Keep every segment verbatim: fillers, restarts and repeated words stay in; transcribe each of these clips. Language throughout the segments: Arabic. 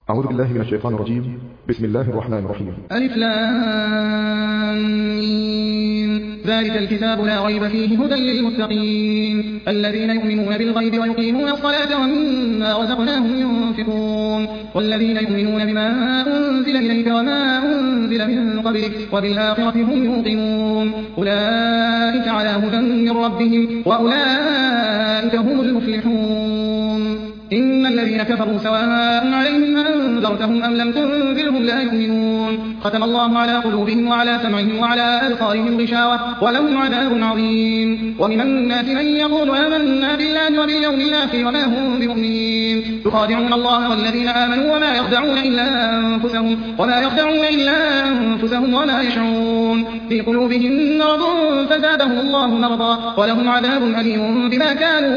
أعوذ بالله من الشيطان الرجيم. بسم الله الرحمن الرحيم. ألف لام ميم. ذلك الكتاب لا ريب فيه هدى للمتقين الذين يؤمنون بالغيب ويقيمون الصلاة ومما رزقناهم ينفقون والذين يؤمنون بما أنزل إليك وما أنزل من قبلك وبالآخرة هم يوقنون أولئك على هدى من ربهم وأولئك هم المفلحون. إن الذين كفروا سواء عليهم أنذرتهم أم لم تنذرهم لا يؤمنون ختم الله على قلوبهم وعلى سمعهم وعلى أبصارهم غشاوة ولهم عذاب عظيم. ومن الناس من يقول آمنا بالله وباليوم الآخر وما هم بمؤمنين يخادعون الله والذين آمنوا وما يخدعون إلا أنفسهم وما يخدعون إلا أنفسهم وما يشعرون في قلوبهم مرض فزادهم الله مرضا ولهم عذاب أليم بما كانوا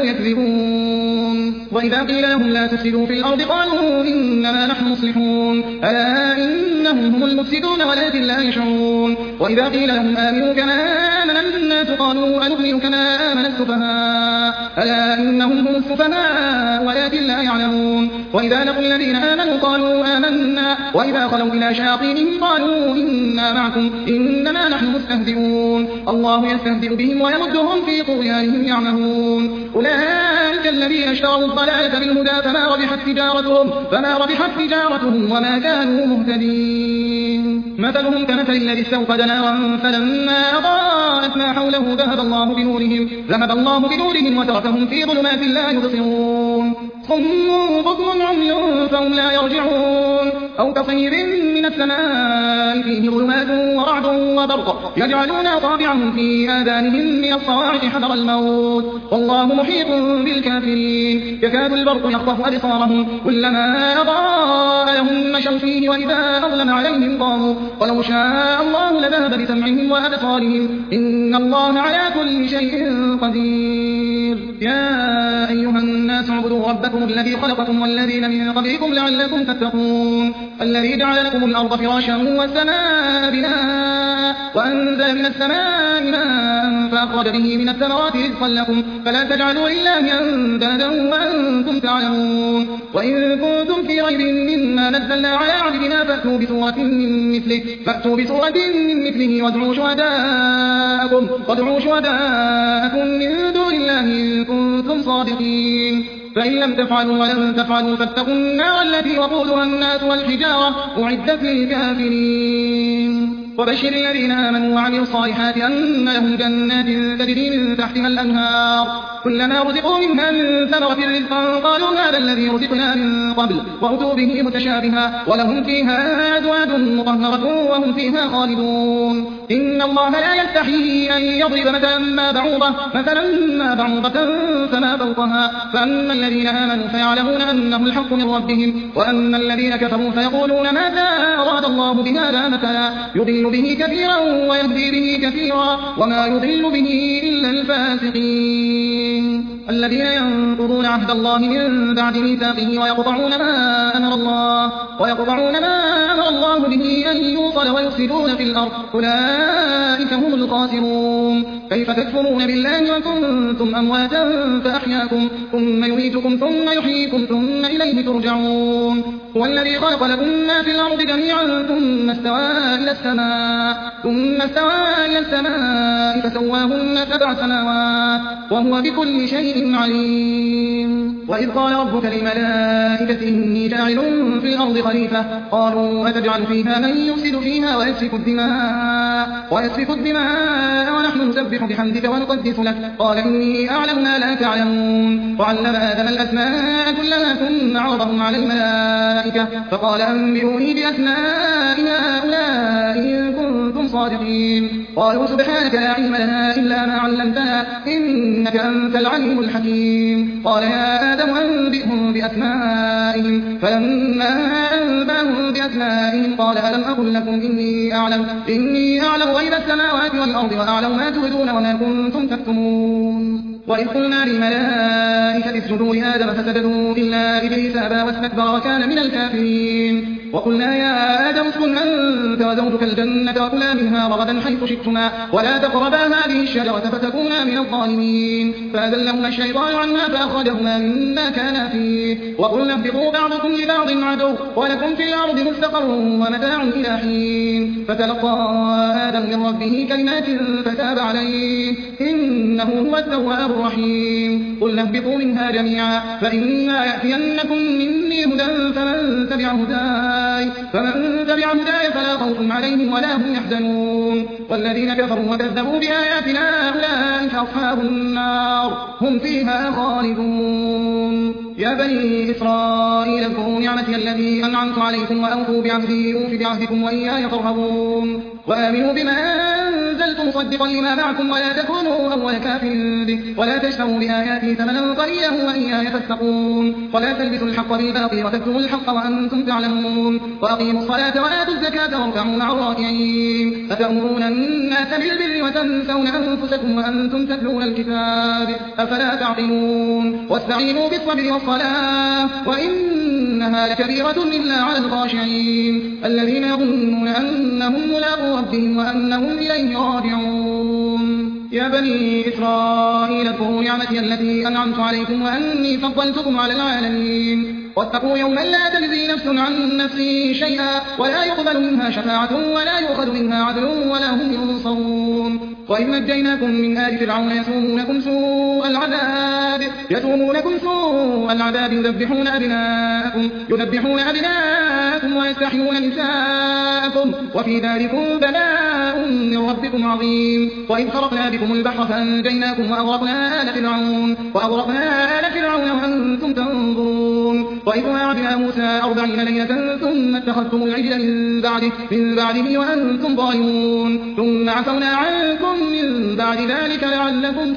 يكذبون. وإذا قيل لهم لا تفسدوا في الأرض قالوا إنما نحن مصلحون ألا إنهم هم المفسدون ولكن لا يشعرون. وإذا قيل لهم آمنوا كما آمن الناس قالوا أنؤمن كما آمن السفهاء ألا إنهم هم السفهاء ولكن لا يعلمون. وإذا لقوا الذين آمنوا قالوا آمنا وإذا خلوا إلى شياطينهم قالوا إنا معكم إنما نحن مستهزئون الله يستهزئ بهم ويمدهم في طغيانهم يعمهون. أولئك الذين اشتروا الضلالة بالهدى فما ربحت تجارتهم فما ربحت تجارتهم وما كانوا مهتدين. مثلهم كمثل الذي استوقد نارا فلما أضاءت ما حوله ذهب الله بنورهم ذهب الله بنورهم وتركهم في ظلمات لا يبصرون صم بكم عمي فهم لا يرجعون أو كصيب من السماء فيه ظلمات ورعد وبرق يجعلون أصابعهم في آذانهم من الصواعق حذر الموت والله محيط بالكافرين يكاد البرق يخطف أبصارهم كلما أضاء لهم مشوا فيه وإذا أظلم عليهم قاموا ولو شاء الله لذهب بسمعهم وأبصارهم إن الله على كل شيء قدير. يا أيها الناس اعبدوا ربكم الذي خلقكم والذين من قبلكم لعلكم تتقون الذي جعل لكم الأرض فراشا والسماء بناء وأنزل من السماء ماء فأخرج به من الثمرات رزقا لكم فلا تجعلوا لله أندادا وأنتم تعلمون. وإن كنتم في ريب مما نزلنا على عبدنا فأتوا بسورة من مثله فأتوا بسورة من مثله وادعوا شهداءكم وادعوا شهداءكم من دون الله إن كنتم صادقين فإن لم تفعلوا ولن تفعلوا فاتقوا النار التي وقودها الناس والحجارة أعدت للكافرين. وبشر الذين آمنوا وعملوا الصالحات أن لهم جنات تجري من تحتها الأنهار كلما رزقوا منها من ثمرة رزقا قالوا هذا الذي رزقنا من قبل وأتوا به متشابها ولهم فيها أزواج مطهرة وهم فيها خالدون. إن الله لا يستحيي أن يضرب مثلا ما بعوضة مثلا ما بعوضة فما فوقها فأما الذين آمنوا فيعلمون أنه الحق من ربهم وأما الذين كفروا فيقولون ماذا أراد الله بهذا مثلا يضل به كثيرا ويهدي به كثيرا وما يضل به إلا الفاسقين الذين ينقضون عهد الله من بعد ميثاقه ويقطعون ما أمر الله ويقطعون ما أمر الله به أن يوصل ويفسدون في الأرض أولئك هم الخاسرون. كيف تكفرون بالله وكنتم أمواتا فأحياكم ثم يميتكم ثم يحييكم ثم إليه ترجعون. هو الذي خلق لكم ما في الأرض جميعا ثم استوى إلى السماء ثم استوى إلى السماء فسواهن سبع سماوات وهو بكل شيء عليم. وإذ قال ربك للملائكة إني جاعل في الأرض خليفة قالوا أتجعل فيها من يفسد فيها ويسفك الدماء ويسفك الدماء ونحن نسبح بحمدك ونقدس لك قال إني أعلم ما لا تعلمون. وعلم آدم الأسماء كلها ثم عرضهم على الملائكة فقال أنبئوني بأسماء هؤلاء إن كنتم صادقين قالوا سبحانك لا علم لنا إلا ما علمتنا إنك أنت العليم الحكيم. قال يا آدم أنبئهم بأسمائهم فلما أنبأهم بأسمائهم قال ألم أقل لكم إني أعلم إني أعلم غيب السماوات والأرض وأعلم ما تبدون وما كنتم تكتمون. وإذ قلنا للملائكة اسجدوا لآدم فسجدوا إلا إبليس أبى واستكبر وكان من الكافرين. وقلنا يا آدم اسكن أنت وزوجك الجنة وكلا منها رغدا حيث شئتما ولا تقربا هذه الشجرة فتكونا من الظالمين فأذلهما الشيطان عنها فأخرجهما مما كانا فيه وقلنا اهبطوا بعضكم لبعض عدو ولكم في الأرض مستقر ومتاع إلى حين فتلقى آدم من ربه كلمات فتاب عليه إنه هو التواب الرحيم قلنا اهبطوا منها جميعا فإما يأتينكم مني هدى فمن تبع هداي فمن تبع هداي فلا خوف عليهم ولا هم يحزنون والذين كفروا وكذبوا بآياتنا أولئك أصحاب النار هم فيها خالدون يا بني إسرائيل اذكروا نعمتي التي أنعمت عليكم وأوفوا بعهدي أوف بعهدكم وإياي فارهبون وآمنوا بما أنزلت مصدقا لما معكم ولا تكونوا أول كافر به ولا تشتروا بآياتي ثمنا قليلا وإياي فاتقون ولا تلبسوا الحق بالباطل وتكتموا الحق وأنتم تعلمون وأقيموا الصلاة وآتوا الزكاة واركعوا مع الراكعين أتأمرون الناس بالبر وتنسون أنفسكم وأنتم تتلون الكتاب أفلا تعقلون واستعينوا بالصبر والصلاة وإنها لكبيرة إلا على الخاشعين الذين يظنون أنهم ملاقو ربهم وأنهم إليه راجعون يا بني إسرائيل اذكروا نعمتي التي أنعمت عليكم وأني فضلتكم على العالمين واتقوا يوما لا تجزي نفس عن نفس شيئا ولا يقبل منها شفاعة ولا يؤخذ منها عدل ولا هم ينصرون وإذ نجيناكم من آل فرعون يسومونكم سوء العذاب يسومونكم سوء العذاب يذبحون أبناءكم يذبحون أبناءكم ويستحيون نساءكم وفي ذلكم بلاء من ربكم عظيم وإذ خرقنا بكم البحر فأنجيناكم وأغرقنا آل فرعون وأغرقنا آل فرعون وأنتم تنظرون وإذ وعدنا موسى أربعين ليلة ثم اتخذتم العجل من بعده من بعده وأنتم ظالمون ثم عفونا عنكم من بعد ذلك لعلكم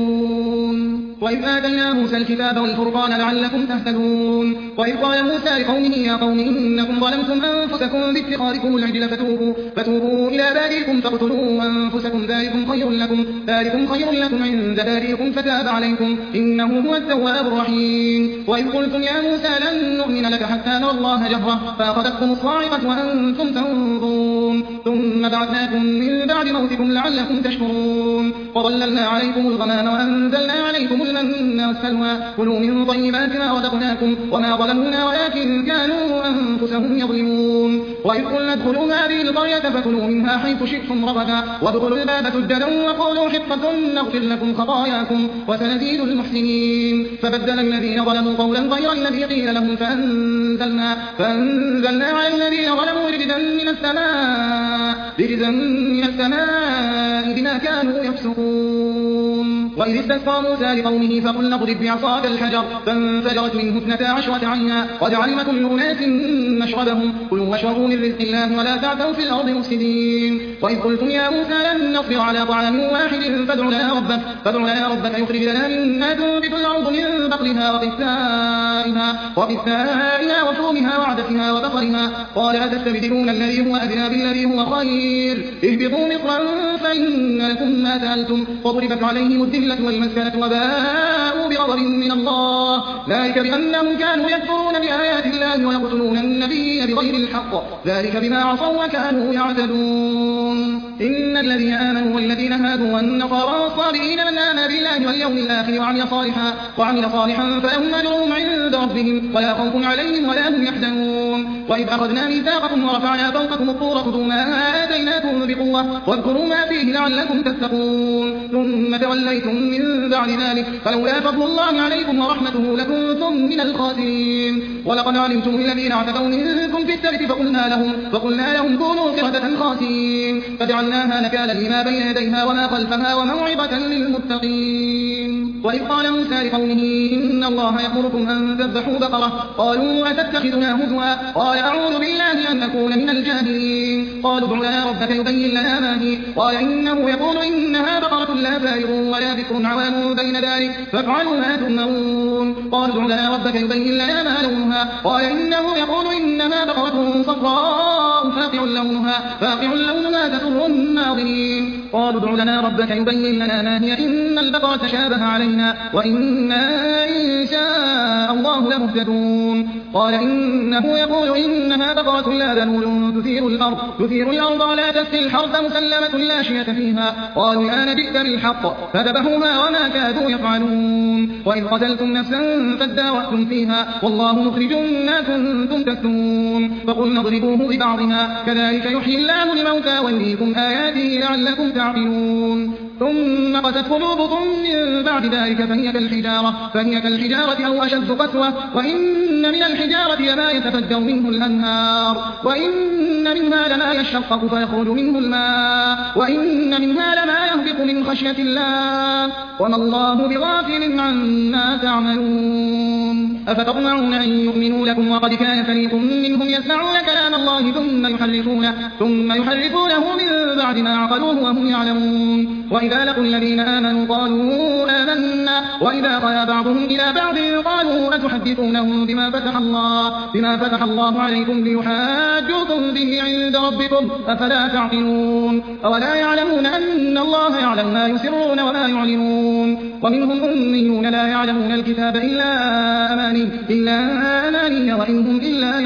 تشكرون وإذ آتينا موسى الكتاب والفرقان لعلكم تهتدون وإذ قال موسى لقومه يا قوم إنكم ظلمتم أنفسكم باتخاذكم العجل فتوبوا, فتوبوا إلى بارئكم فاقتلوا أنفسكم ذلكم خير لكم, ذلكم خير لكم عند بارئكم فتاب عليكم إنه هو التواب الرحيم وإذ قلتم يا موسى لن نؤمن لك حتى نرى الله جهرة فأخذتكم الصاعقة وأنتم تنظرون ثم بعثناكم من بعد موتكم لعلكم تشكرون وظللنا عليكم الغمام وأنزلنا عليكم المن والسلوى كلوا من طيبات ما رزقناكم وما ظلمونا ولكن كانوا أنفسهم يظلمون وإذ قلنا ادخلوا هذه القرية فكلوا منها حيث شئتم رغدا وادخلوا الباب سجدا وقولوا حطة نغفر لكم خطاياكم وسنزيد المحسنين فبدل الذين ظلموا قولا غير الذي قيل لهم فأنزلنا, فأنزلنا على الذين ظلموا رجزا من السماء رجزا من السماء بما كانوا يفسقون وإذ استسقى موسى لقومه فقلنا اضرب بعصاك الحجر فانفجرت منه اثنتا عشرة عينا قد علم كل أناس مشربهم كلوا واشربوا من رزق الله ولا تعثوا في الأرض مفسدين وإذ قلتم يا موسى لن نصبر على طعام واحد فادع لنا ربك فادع لنا ربك يخرج لنا مما تنبت الأرض من بقلها وقثائها وقثائها وفومها وعدسها وبصرها قال أتستبدلون الذي هو أدنى بالذي هو خير اهبطوا مصرا فإن لكم ما سألتم وضربت عليهم الذلة والمسكنة وباءوا بغضب من الله ذلك بأنهم كانوا يكفرون بآيات الله ويقتلون النبي بغير الحق ذلك بما عصوا وكانوا يعتدون إن الذين آمنوا والذين هادوا والنصارى والصابئين من آمن بالله واليوم الآخر وعمل صالحا وعمل صالحا فلهم أجرهم عند ربهم ولا خوف عليهم ولا هم يحزنون وإذ أخذنا ميثاقكم ورفعنا فوقكم الطور خذوا ما آتيناكم بقوة واذكروا ما فيه لعلكم تتقون ثم توليتم من بعد ذلك فلولا فضل الله عليكم ورحمته لكنتم من الخاسرين ولقد علمتم الذين اعتدوا منكم في السبت فقلنا لهم, فقلنا لهم كونوا قردة خاسرين فجعلناها نكالا لما بين يديها وما خلفها وموعظة للمتقين وإذ قال موسى لقومه إن الله يأمركم أن تذبحوا بقرة قالوا أتتخذنا هزوا قال أعوذ بالله أن أكون من الجاهلين قالوا ادع لنا ربك يبين لنا ما هي قال إنه يقول إنها بقرة لا فارغ ولا بكر عوام بين ذلك فافعلوا ما تؤمرون قالوا ادع لنا ربك يبين لنا ما لونها قال إنه يقول إنها بقرة صفراء فاقع لونها, فاقع لونها تسر الناظرين. قالوا ادع لنا ربك يبين لنا ما هي إن البقرة تشابه علينا وإنا إن شاء الله لمهتدون. قال إنه يقول إنها بقرة لا ذلول تثير الأرض, تثير الأرض ولا تسقي الحرث مسلمة لا شية فيها. قالوا الآن جئت بالحق فذبحوها وما كادوا يفعلون. وإذ قتلتم نفسا فادارأتم فيها والله مخرج ما كنتم تكتمون. فقلنا اضربوه ببعضها كذلك يحيي الله الموتى ويريكم آياته لعلكم تعقلون. ثم قست قلوبكم من بعد ذلك فهي كالحجارة, فهي كالحجارة أو أشد قسوة. وإن من الحجارة لما يتفجر منه الأنهار وإن منها لما يشقق فيخرج منه الماء وإن منها لما يهبط من خشية الله وما الله بغافل عما تعملون. أفتطمعون أن يؤمنوا لكم وقد كان فريق منهم يسمعون كلام الله ثم يحرفونه, ثم يحرفونه من بعد ما عقلوه وهم يعلمون. وإذا لقوا الذين آمنوا قالوا آمنا وإذا خلا بعضهم إلى بعض قالوا أتحدثونهم بما فتح الله, بما فتح الله عليكم ليحاجوكم به عند ربكم أفلا تعقلون. أولا يعلمون أن الله يعلم ما يسرون وما يعلنون. ومنهم أميون لا يعلمون الكتاب إلا أماني, إلا أماني وإن هم إلا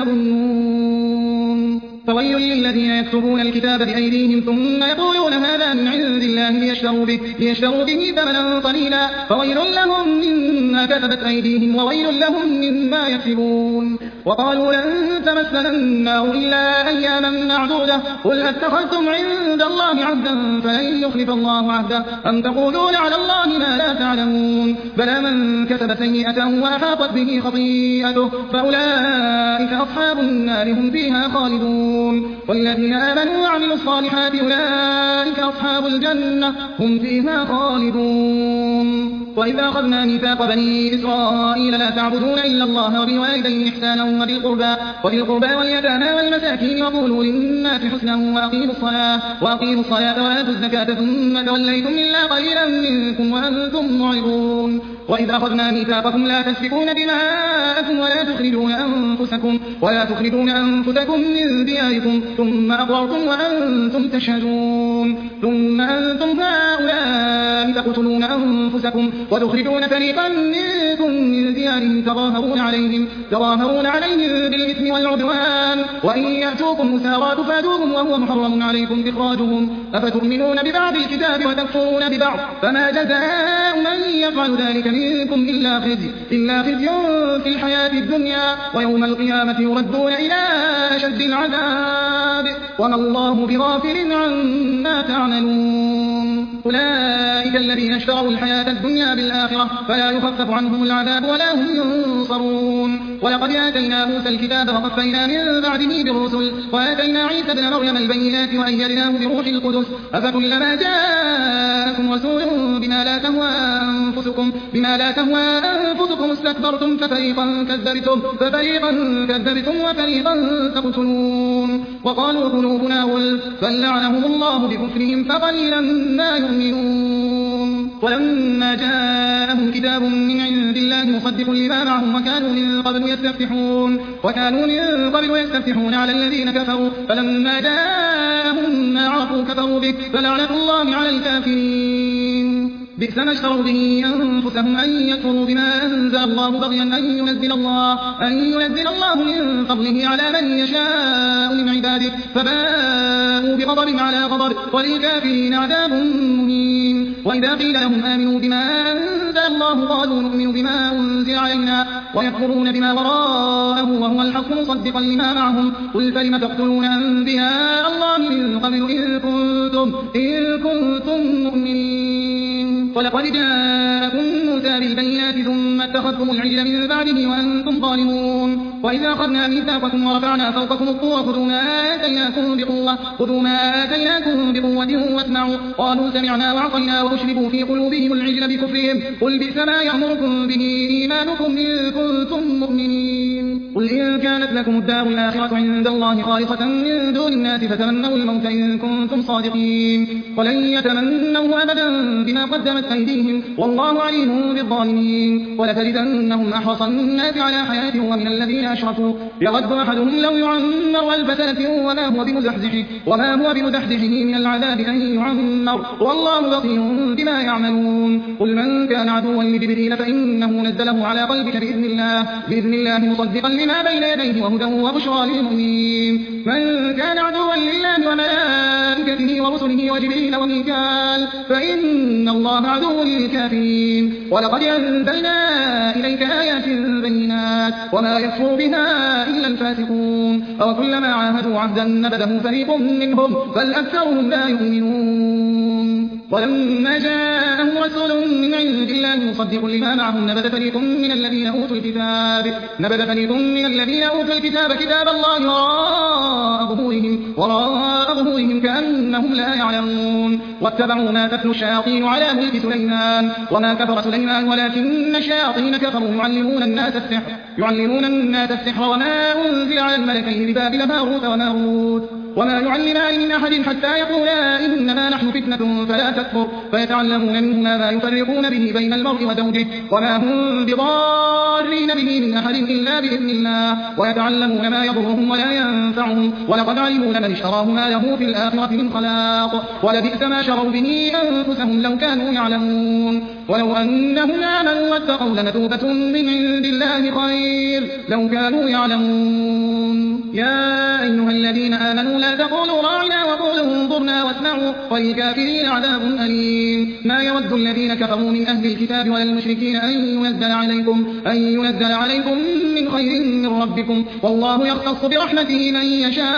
يظنون. فويل للذين يكتبون الكتاب بأيديهم ثم يقولون هذا من عند الله ليشتروا به, ليشتروا به ثمنا قليلا فويل لهم مما كتبت أيديهم وويل لهم مما يكسبون. وقالوا لن تمسنا النار إلا أياما معدودة قل اتخذتم عند الله عهدا فلن يخلف الله عهده أم تقولون على الله ما لا تعلمون. بلى من كسب سيئة وأحاطت به خطيئته فأولئك أصحاب النار هم فيها خالدون. والذين آمنوا وعملوا الصالحات أولئك أصحاب الجنة هم فيها خالدون. وإذا أخذنا ميثاق بني إسرائيل لا تعبدون إلا الله وبالوالدين إحسانا وذي القربى وذي القربى واليتامى والمساكين وقولوا للناس حسنا وأقيموا الصلاة وأقيموا الصلاة وآتوا الزكاة ثم توليتم إلا قليلا منكم وأنتم معرضون. وإذا أخذنا ميثاقكم لا تسفكون دماءكم ولا تخرجون أنفسكم ولا تخرجون أنفسكم من دياركم ثم أقررتم وأنتم تشهدون. ثم أنتم هؤلاء تقتلون أنفسكم وتخرجون فريقا منكم من ديارهم تظاهرون عليهم تظاهرون عليهم بالإثم والعدوان وإن يأتوكم مسارى تفادوهم وهو محرم عليكم إخراجهم. أفتؤمنون ببعض الكتاب وتكفرون ببعض فما جزاء من يفعل ذلك منكم إلا خزي إلا خزي في الحياة الدنيا ويوم القيامة يردون إلى أشد العذاب وما الله بغافل عما تعملون. أولئك الذين اشتروا الحياة الدنيا بالآخرة فلا يخفف عنهم العذاب ولا هم ينصرون. ولقد آتينا موسى الكتاب وقفينا من بعده بالرسل وآتينا عيسى ابن مريم البينات وأيدناه بروح القدس أفكلما جاءكم رسول بما لا تهوى أنفسكم بما لا تهوى أنفسكم استكبرتم ففريقا كذبتم ففريقا كذبتم وفريقا تقتلون. وقالوا قلوبنا غلف بل لعنهم الله بكفرهم فقليلا ما يؤمنون. ولما جاءهم كتاب من عند الله مصدق لما معهم وكانوا من قبل يستفتحون وكانوا من قبل يستفتحون على الذين كفروا فلما جاءهم ما عرفوا كفروا به فلعنة الله على الكافرين. بئس ما اشتروا به أنفسهم أن يكفروا بما أنزل الله بغيا أن ينزل الله أن ينزل الله من فضله على من يشاء من عباده فباءوا بغضب على غضب وللكافرين عذاب مهين. وإذا قيل لهم آمنوا بما أنزل الله قالوا نؤمن بما أنزل علينا ويكفرون بما وراءه وهو الحق مصدقا لما معهم قل فلم تقتلون أنبياء الله من قبل إن كنتم, إن كنتم مؤمنين. ولقد جاءكم موسى بالبينات ثم اتخذتم العجل من بعده وأنتم ظالمون. وإذا أخذنا ميثاقكم ورفعنا فوقكم الطور خذوا ما آتيناكم بقوة خذوا ما آتيناكم بقوة واسمعوا قالوا سمعنا وعصينا وأشربوا في قلوبهم العجل بكفرهم قل بئس ما يأمركم به إيمانكم إن كنتم مؤمنين. قل إن كانت لكم الدار الآخرة عند الله خالصة من دون الناس فتمنوا الموت إن كنتم صادقين ولن يتمنوه أبدا بما قدمت أيديهم والله عليم بالظالمين ولتجدنهم أحرص الناس على حياة ومن الذين أشركوا يود أحدهم لو يعمر ألف سنة وما هو بمزحزحه وما هو بمزحزحه من العذاب أن يعمر والله بصير بما يعملون قل من كان عدوا لجبريل فإنه نزله على قلبك بإذن الله بإذن الله مصدقا لما بين يديه وهدى وبشرى للمؤمنين من كان عدوا لله وملائكته ورسله وجبريل وميكال فإن الله عدو للكافرين ولقد أنزلنا إليك آيات بينات وما يكفر بها إلا الفاسقون أوكلما عاهدوا عهدا نبذه فريق منهم بل أكثرهم لا يؤمنون ولما جاءهم رسول من عند الله مصدق لما معهم نبذ فريق من الذين أوتوا الكتاب نبذ فريق من الذين أوتوا الكتاب كتاب الله وراء ظهورهم وراء ظهورهم كأنهم لا يعلمون واتبعوا ما تتلو الشياطين على ملك سليمان وما كفر سليمان ولكن الشياطين كفروا يعلمون الناس السحر يعلمون الناس السحر وما أنزل على الملكين ببابل هاروت وماروت وما يعلمان من أحد حتى يقولا إنما نحن فتنة فلا تكفر فيتعلمون منهما ما يفرقون به بين المرء وزوجه وما هم بضارين به من أحد إلا بإذن الله ويتعلمون ما يضرهم ولا ينفعهم ولقد علموا لمن اشتراه ما له في الآخرة من خلاق ولبئس ما شروا به أنفسهم لو كانوا يعلمون ولو أنهم آمنوا واتقوا لمثوبة من عند الله خير لو كانوا يعلمون يا أيها الذين آمنوا لا تقولوا راعنا وقولوا انظرنا واسمعوا وللكافرين عذاب أليم ما يود الذين كفروا من أهل الكتاب ولا المشركين أن ينزل عليكم أن ينزل عليكم من خير من ربكم والله يختص برحمته من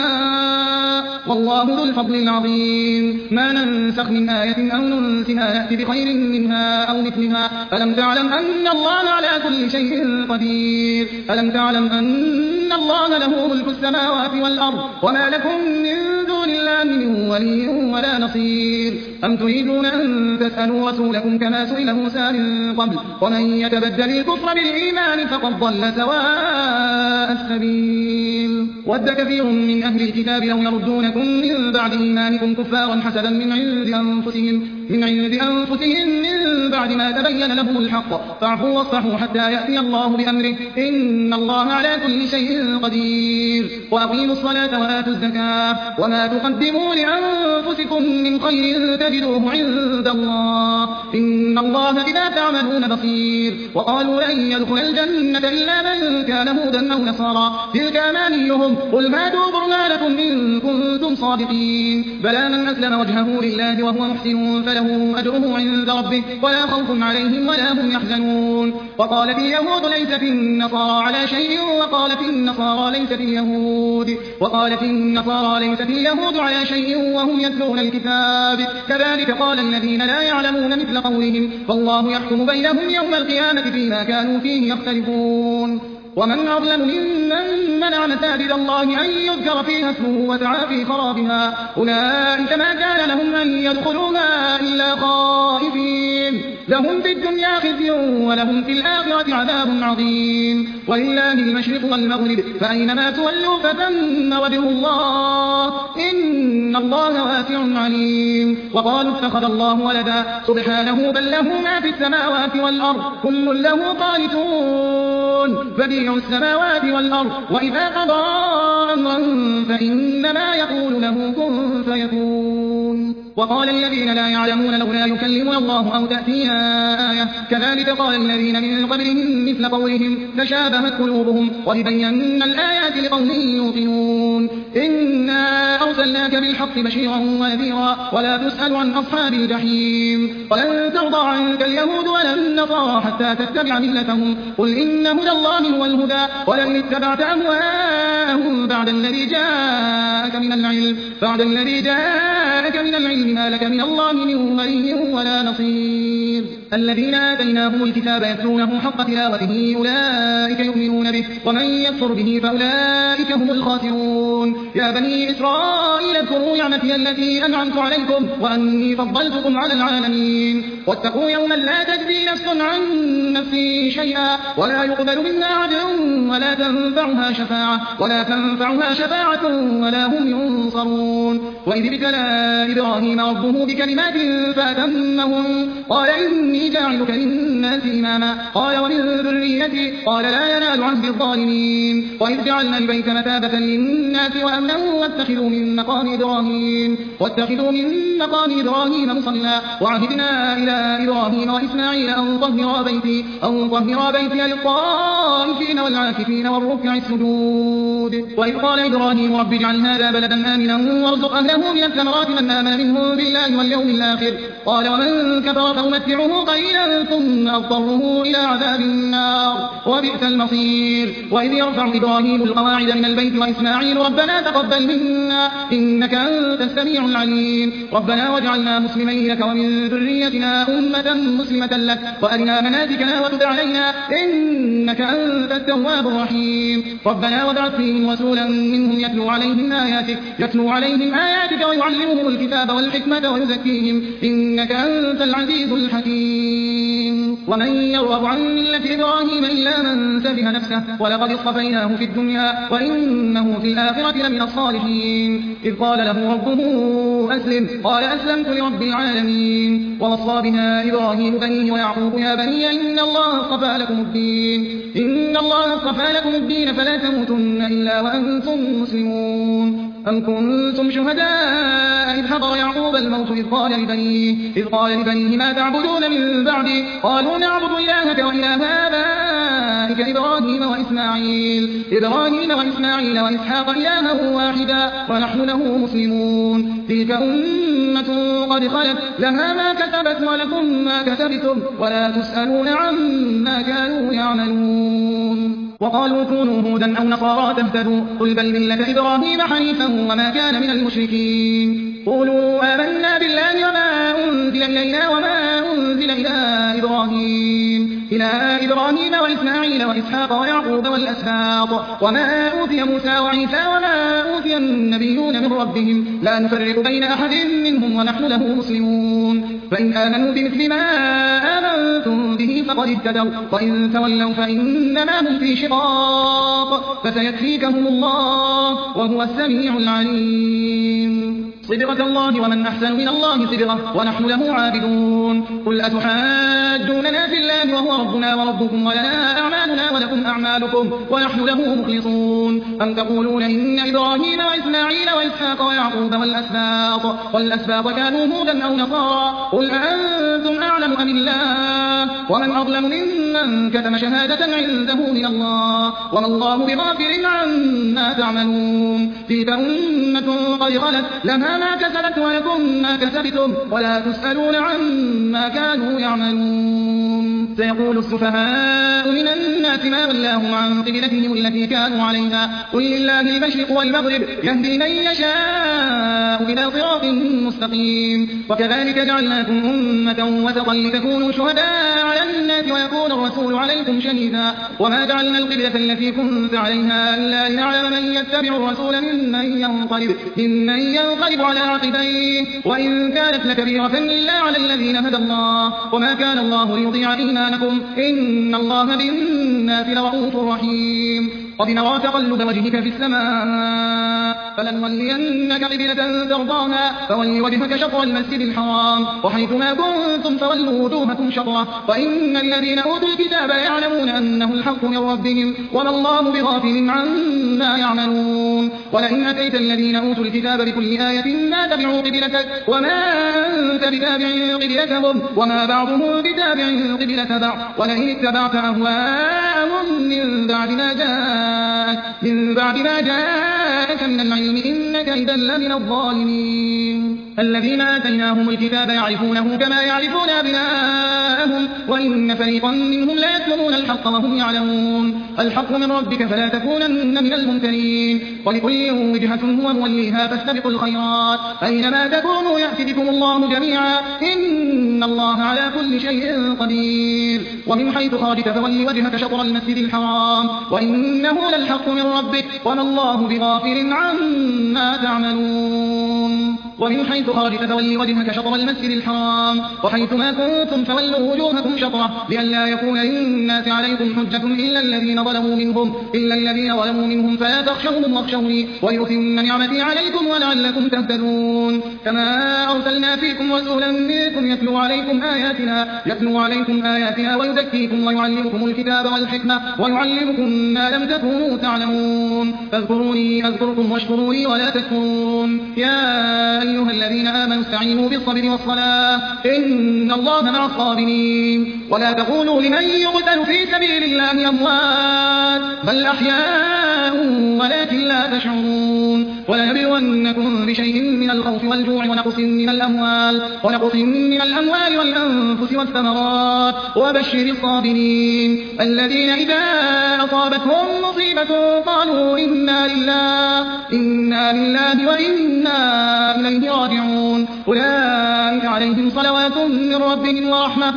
يشاء والله ذو الفضل العظيم ما ننسخ من آية أو ننسها نأتي بخير منها أو مثلها ألم تعلم أن الله على كل شيء قدير ألم تعلم أن الله له ملك السماوات والأرض وما لكم من دون الله من ولي ولا نصير أم تريدون أن تسألوا رسولكم كما سئل موسى من قبل ومن يتبدل الكفر بالإيمان فقد ضل سواء السبيل ود كثير من أهل الكتاب لو يردونكم من بعد إيمانكم كفارا حسدا من عند أنفسهم من عند أنفسهم من بعد ما تبين لهم الحق فاعفوا واصفحوا حتى يأتي الله بأمره إن الله على كل شيء قدير وأقيموا الصلاة وآتوا الزكاة وما تقدموا لأنفسكم من خير تجدوه عند الله إن الله بما تعملون بصير وقالوا لن يدخل الجنة إلا من كان هودا أو نصارى تلك أمانيهم قل هاتوا برهانكم إن كنتم صادقين بلى من أسلم وجهه لله وهو محسن فله أجره عند ربه ولا خوف عليهم ولا هم يحزنون وقالت اليهود ليست النصارى على شيء وقالت النصارى ليست اليهود وقالت النصارى ليست اليهود على شيء وهم يتلون الكتاب كذلك قال الذين لا يعلمون مثل قولهم فالله يحكم بينهم يوم القيامة فيما كانوا فيه يختلفون ومن أظلم ممن منع مساجد الله أن يذكر فيها اسمه وسعى في خرابها أولئك ما كان لهم أن يدخلوها إلا خائفين لهم في الدنيا خزي ولهم في الآخرة عذاب عظيم ولله المشرق والمغرب فأينما تولوا فثم وجه الله إن الله واسع عليم وقالوا اتخذ الله ولدا سبحانه بل له ما في السماوات والأرض كل له قانتون بديع السماوات والأرض وإذا قضى أمرا فإنما يقول له كن فيكون وقال الذين لا يعلمون لولا يكلمنا الله أو تأتينا آية كذلك قال الذين من قبلهم مثل قولهم تشابهت قلوبهم ولبينا الآيات لقوم يوقنون إنا أرسلناك بالحق بشيرا ونذيرا ولا تسأل عن أصحاب الجحيم ولن ترضى عنك اليهود ولا النصارى حتى تتبع ملتهم قل إن هدى الله هو الهدى ولن اتبعت أهواءهم بعد الذي جاءك من العلم بعد الذي جاءك من العلم ما لك من الله من ولي ولا نصير الذين آتيناهم الكتاب يتلونه حق تلاوته أولئك يؤمنون به ومن يكفر به فأولئك هم الخاسرون يا بني إسرائيل اذكروا نعمتي التي أنعمت عليكم وأني فضلتكم على العالمين واتقوا يوما لا تجزي نفس عن نفس شيئا ولا يقبل منها عدل ولا تنفعها شفاعة ولا تنفعها شفاعة ولا هم ينصرون وإذ ابتلى إبراهيم ربه بكلمات فأتمهن قال إني جاعلك للناس إماما قال ومن ذريتي قال لا ينال عهد الظالمين وإذ جعلنا البيت مثابة للناس وأمنا واتخذوا من مقام إبراهيم واتخذوا من مقام إبراهيم مصلى وعهدنا إلى إبراهيم وإسماعيل أن طهرا بيتي أن طهرا بيتي للطائفين والعاكفين والركع السجود وإذ قال إبراهيم رب اجعل هذا بلدا آمنا وارزق أهله من الثمرات من آمن منهم بالله واليوم الآخر قال ومن كفر فأمتعه قليلا ثم أضطره إلى عذاب النار وبئس المصير وإذ يرفع إبراهيم القواعد من البيت وإسماعيل ربنا تقبل منا إنك أنت السميع العليم ربنا واجعلنا مسلمين لك ومن ذريتنا أمة مسلمة لك وأرنا مناسكنا وتب علينا إنك أنت التواب الرحيم ربنا وابعث فيهم رسولا منهم يتلو عليهم آياتك يتلو عليهم آياتك ويعلمهم الكتاب والحكمة ويزكيهم إنك أنت العزيز الحكيم ومن يرغب عن ملة إبراهيم إلا من سفه نفسه ولقد اصطفيناه في الدنيا وإنه في الآخرة لمن الصالحين إذ قال له ربه أسلم قال أسلمت لرب العالمين ووصى بها إبراهيم بنيه ويعقوب يا بني إن الله اصطفى لكم الدين إن الله اصطفى لكم الدين فلا تموتن إلا وأنتم مسلمون أم كنتم شهداء إذ حضر يعقوب الموت إذ قال لبنيه إذ قال لبنيه ما تعبدون من بعدي قالوا نعبد إلهك وإله آبائك إبراهيم وإسماعيل إبراهيم وإسماعيل وإسحاق إلها واحدا ونحن له مسلمون تلك أمة قد خلت لها ما كسبت ولكم ما كسبتم ولا تسألون عما كانوا يعملون وقالوا كونوا هودا أو نصارى تهتدوا قل بل ملة إبراهيم حنيفا وما كان من المشركين قولوا آمنا بالله وما أنزل إلينا وما أنزل إلى إبراهيم إلى إبراهيم وإسماعيل وإسحاق ويعقوب والأسباط وما أوتي موسى وعيسى وما أوتي النبيون من ربهم لا نفرق بين أحد منهم ونحن له مسلمون فإن آمنوا بمثل ما آمنتم به فقد اهتدوا وإن تولوا فإنما هم في شقاق فسيكفيكهم الله وهو السميع العليم صبغة الله ومن أحسن من الله صبغة ونحن له عابدون قل أتحاجوننا في الله وهو ربنا وربكم ولنا أعمالنا ولكم أعمالكم ونحن له مخلصون أم تقولون إن إبراهيم وإسماعيل وإسحاق ويعقوب والأسباط والأسباط كانوا هودا أو نصارى قل أأنتم أعلم أم الله ومن أظلم ممن كتم شهادة عنده من الله وما الله بغافل عما تعملون تلك أمة قد خلت لها ما كسبت ولكم ما كسبتم ولا تسألون عما كانوا يعملون سيقول السفهاء من الناس ما ولاهم عن قبلتهم التي كانوا عليها قل لله المشرق والمغرب يهدي من يشاء إلى صراط مستقيم وكذلك جعلناكم أمة وسطا لتكونوا شهداء على الناس ويكون الرسول عليكم شهيدا وما جعلنا القبلة التي كنت عليها إلا لنعلم من يتبع الرسول ممن ينقلب ممن ينقلب على عقبيه وإن كانت لكبيرة إلا على الذين هدى الله وما كان الله ليضيع إيمانكم إن الله بالناس لرؤوف رحيم قد نرى تقلب وجهك في السماء فلنولينك قبلة ترضاها فول وجهك شطر المسجد الحرام وحيث ما كنتم فولوا وجوهكم شطره وإن الذين أوتوا الكتاب يعلمون أنه الحق من ربهم وما الله بغافل عما يعملون ولئن أتيت الذين أوتوا الكتاب بكل آية ما تبعوا قبلتك وما أنت بتابع قبلتهم وما بعضهم بتابع قبلة بعض ولئن اتبعت أهواءهم من بعد ما جاءك من بعد ما جاءك من العلم العلم إنك إذا لمن الظالمين. الذين آتيناهم الكتاب يعرفونه كما يعرفون أبناءهم وإن فريقا منهم لا يكتمون الحق وهم يعلمون. الحق من ربك فلا تكونن من الممترين. ولكل وجهة هو موليها فاستبقوا الخيرات أينما تكونوا يأتي بكم الله جميعا إن الله على كل شيء قدير. ومن حيث خرجت فول وجهك شطر المسجد الحرام وإنه للحق من ربك وما الله بغافل عما تعملون. ومن حيث خرجت فول وجهك شطر المسجد الحرام وحيث ما كنتم فولوا وجوهكم شطره لئلا يكون للناس عليكم حجة إلا الذين ظلموا منهم إلا الذين ظلموا منهم فلا تخشوهم واخشوني ولأتم نعمتي عليكم ولعلكم تهتدون. كما أرسلنا فيكم رسولا منكم يتلو عليكم آياتنا يتلو عليكم آياتنا ويزكيكم ويعلمكم الكتاب والحكمة ويعلمكم ما لم تكونوا تعلمون. فاذكروني أذكركم واشكروا لي ولا تكفرون. يا أيها الذين آمنوا استعينوا بالصبر والصلاة إن الله مع الصابرين. ولا تقولوا لمن يقتل في سبيل الله أموات بل أحياء ولكن لا تشعرون. ولنبلونكم بشيء من الخوف والجوع ونقص من الأموال ونقص من الأموال والأنفس والثمرات وبشر الصابرين الذين إذا أصابتهم مصيبة قالوا إنا لله إنا لله وإنا إليه راجعون. أولئك عليهم صلوات من ربهم ورحمة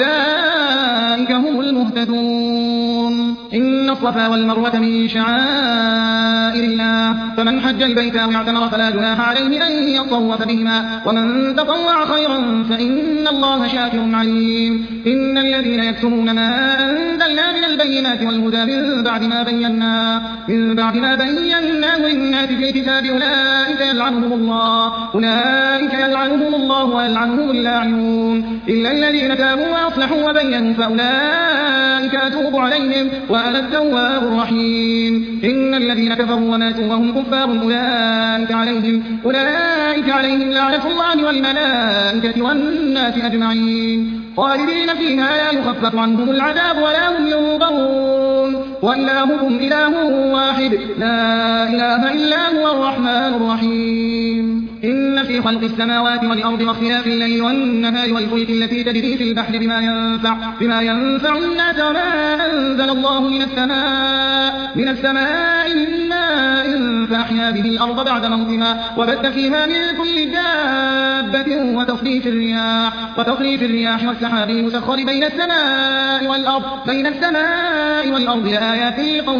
وأولئك هم المهتدون. إن الصفا والمروة من شعائر الله فمن حج البيت أو اعتمر فلا جناح عليه أن يطوف بهما ومن تطوع خيرا فإن الله شاكر عليم. إن الذين يكتمون ما أنزلنا من البينات والهدى من بعد ما بيناه من بعد ما بيناه للناس في الكتاب أولئك يلعنهم الله أولئك يلعنهم الله ويلعنهم اللاعنون إلا الذين تابوا وأصلحوا وبينوا فأولئك أتوب عليهم وأنا التواب الرحيم. إن الذين كفروا وماتوا وهم كفار أولئك عليهم أولئك عليهم لعنة الله والملائكة والناس أجمعين خالدين فيها لا يخفف عنهم العذاب ولا هم ينظرون وإلهكم إله واحد لا إله إلا هو الرحمن الرحيم. إن في خلق السماوات والأرض واختلاف الليل والنهار والفلك التي تجري في البحر بما ينفع بما ينفع الناس وما أنزل الله من السماء من السماء من ماء فأحيا به الأرض بعد موتها وبث فيها من كل دابة وتصريف الرياح وتصريف الرياح والسحاب المسخر بين السماء والأرض بين السماء والأرض لآيات لقوم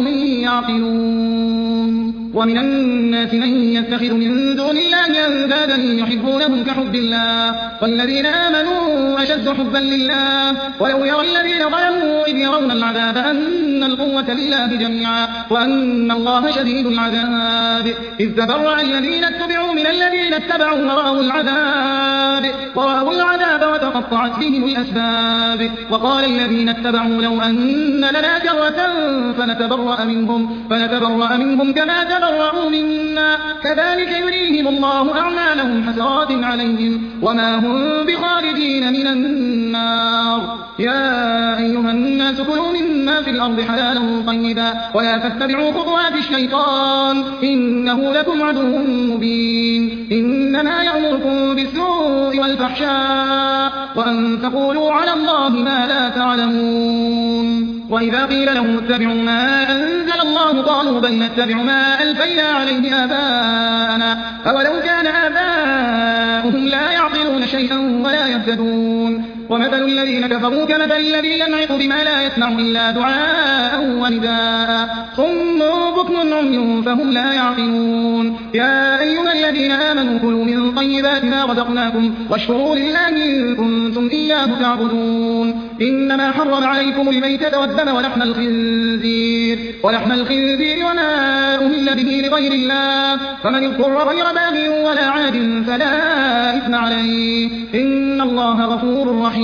يعقلون. ومن الناس من يتخذ من دون الله أندادا يحبونهم كحب الله والذين آمنوا أشد حبا لله ولو يرى الذين ظلموا إذ يرون العذاب أن القوة لله جميعا وأن الله شديد العذاب إذ تبرأ الذين اتبعوا من الذين اتبعوا ورأوا العذاب ورأوا العذاب وتقطعت بهم الأسباب وقال الذين اتبعوا لو أن لنا كرة فنتبرأ منهم فنتبرأ منهم كما تبرأوا منا كذلك يريهم الله أعمالهم حسرات عليهم وما هم بخارجين من النار. يا أيها الناس كلوا مما في الأرض حلالا طيبا ولا تتبعوا خطوات الشيطان إنه لكم عدو مبين. إنما يأمركم بالسوء والفحشاء وأن تقولوا على الله ما لا تعلمون. وإذا قيل لهم اتبعوا ما أنزل الله قالوا بل نتبع ما ألفينا عليه آباءنا أولو كان آباؤهم لا يعقلون شيئا ولا يهتدون. ومثل الذين كفروا كمثل الذي ينعق بما لا يسمع إلا دعاء ونداء صم بكم عمي فهم لا يعقلون. يا أيها الذين آمنوا كلوا من طيبات ما رزقناكم واشكروا لله إن كنتم إياه تعبدون. إنما حرم عليكم الميتة والدم ولحم الخنزير ولحم الخنزير وما أهل به لغير الله فمن اضطر غير باغ ولا عاد فلا إثم عليه إن الله غفور رحيم.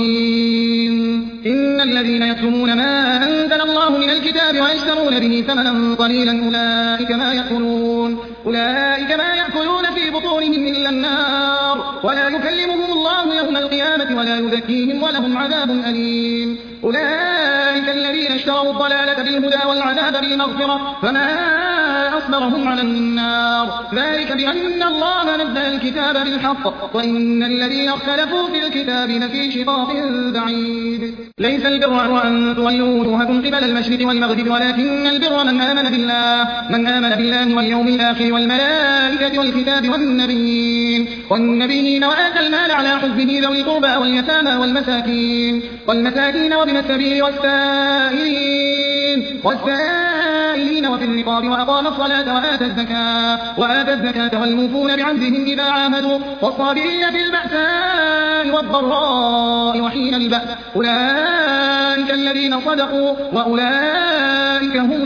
إن الذين يكتمون ما أنزل الله من الكتاب ويشترون به ثمنا قليلا أولئك ما يأكلون أولئك ما يأكلون في بطونهم إلا النار ولا يكلمهم الله يوم القيامة ولا يزكيهم ولهم عذاب أليم. أولئك الذين اشتروا الضلالة بالهدى والعذاب بالمغفرة فما وأصبرهم على النار ذلك بأن الله نزل الكتاب بالحق وإن الذين اختلفوا في الكتاب لفي شقاق بعيد ليس البر أن تولوا وجوهكم قبل المشرق والمغرب ولكن البر من آمن بالله من آمن بالله واليوم الآخر والملائكة والكتاب والنبيين والنبيين وآتى المال على حبه ذوي القربى واليتامى والمساكين والمساكين وابن السبيل والسائلين والسائلين وفي الرقاب وأقام الصلاة وآتى الزكاة وآتى الزكاة والموفون بعهدهم إذا عاهدوا والصابرين في البأساء والضراء وحين البأس أولئك الذين صدقوا وأولئك هم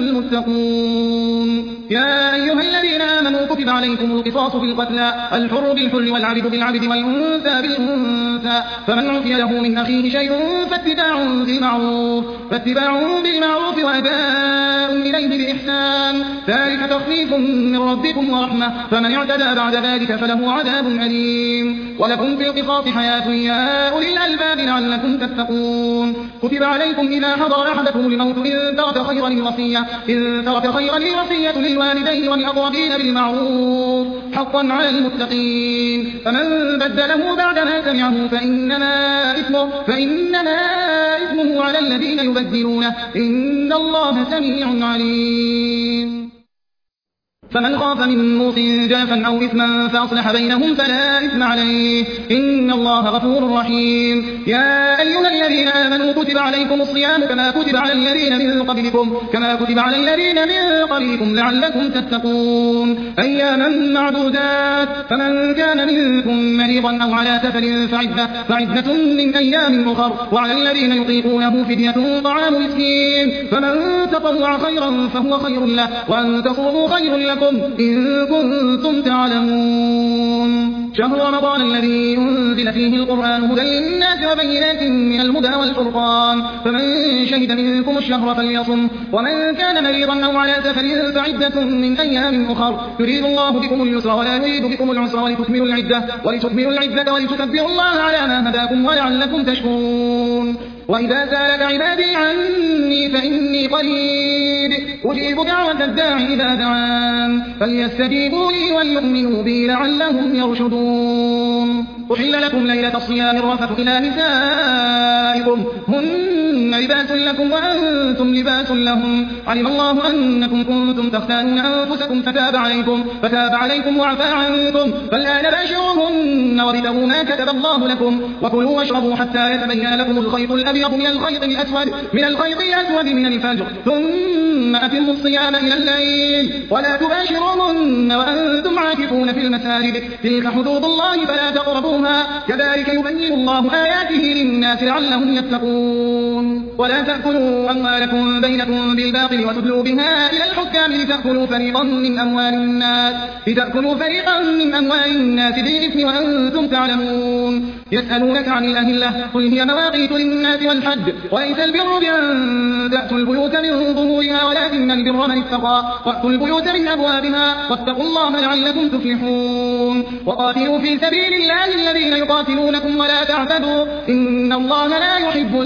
المتقون يا أيها الذين آمنوا كتب عليكم القصاص في القتلى الحر بالحر والعبد بالعبد والأنثى بالأنثى فمن عفي له من أخيه شيء فاتباع بالمعروف فاتباع بالمعروف وأداء إليه بإحسان ذلك تخفيف من ربكم ورحمة فمن اعتدى بعد ذلك فله عذاب أليم ولكم في القصاص حياة يا أولي الألباب لعلكم تتقون كتب عليكم إذا حضر أحدكم الموت إن ترك خيرا الوصية إن ترك خيرا الوصية للوالدين والأقربين بالمعروف حقا على المتقين فمن بدله بعدما سمعه فإنما إثمه فإنما إثمه على الذين يبدلونه إن الله سميع عليم فمن خاف من موص جافا أو إثما فأصلح بينهم فلا إثم عليه إن الله غفور رحيم يا أيها الذين آمنوا كتب عليكم الصيام كما كتب على الذين من قبلكم كما كتب على الذين من قبلكم لعلكم تتقون أياما معدودات فمن كان منكم مريضا أو على سفر فعدة, فعدة من أيام أخر وعلى الذين يطيقونه فدية طعام مسكين فمن تطوع خيرا فهو خير له وأن تصوموا خير لكم إن كنتم تعلمون شهر رمضان الذي أنزل فيه القرآن هدى للناس وبينات من الهدى والفرقان فمن شهد منكم الشهر فليصم ومن كان مريضا أو على سفر فعدة من أيام أخر يريد الله بكم اليسر ولا يريد بكم العسر ولتكملوا العدة ولتكملوا العدة ولتكبروا الله على ما هداكم ولعلكم تشكرون وإذا سألك عبادي عني فإني قريب أجيب دعوة الداعي إذا دعان فليستجيبوا لي وليؤمنوا بي لعلهم يرشدون أحل لكم ليلة الصيام الرفث إلى نسائكم هن لباس لكم وأنتم لباس لهم علم الله أنكم كنتم تختانون أنفسكم فتاب عليكم فتاب عليكم وعفى عنكم فالآن باشروهن وابتغوا ما كتب الله لكم وكلوا واشربوا حتى يتبين لكم الخيط الأبيض من الخيط الأسود من الخيط الأسود من الفجر ثم أتموا الصيام إلى الليل ولا تباشروهن وأنتم عاكفون في المساجد تلك حدود الله فلا تقربوها كذلك يبين الله آياته للناس لعلهم يتقون ولا تأكلوا أموالكم بينكم بالباطل وتدلوا بها إلى الحكام لتأكلوا فريقا من أموال الناس لتأكلوا فريقا من أموال الناس بالإثم وأنتم تعلمون يسألونك عن الأهلة قل هي مواقيت للناس والحج وليس البر بأن تأتوا البيوت من ظهورها ولكن البر من اتقى وأتوا البيوت من أبوابها واتقوا الله لعلكم تفلحون وقاتلوا في سبيل الله الذين يقاتلونكم ولا تعتدوا إن الله لا يحب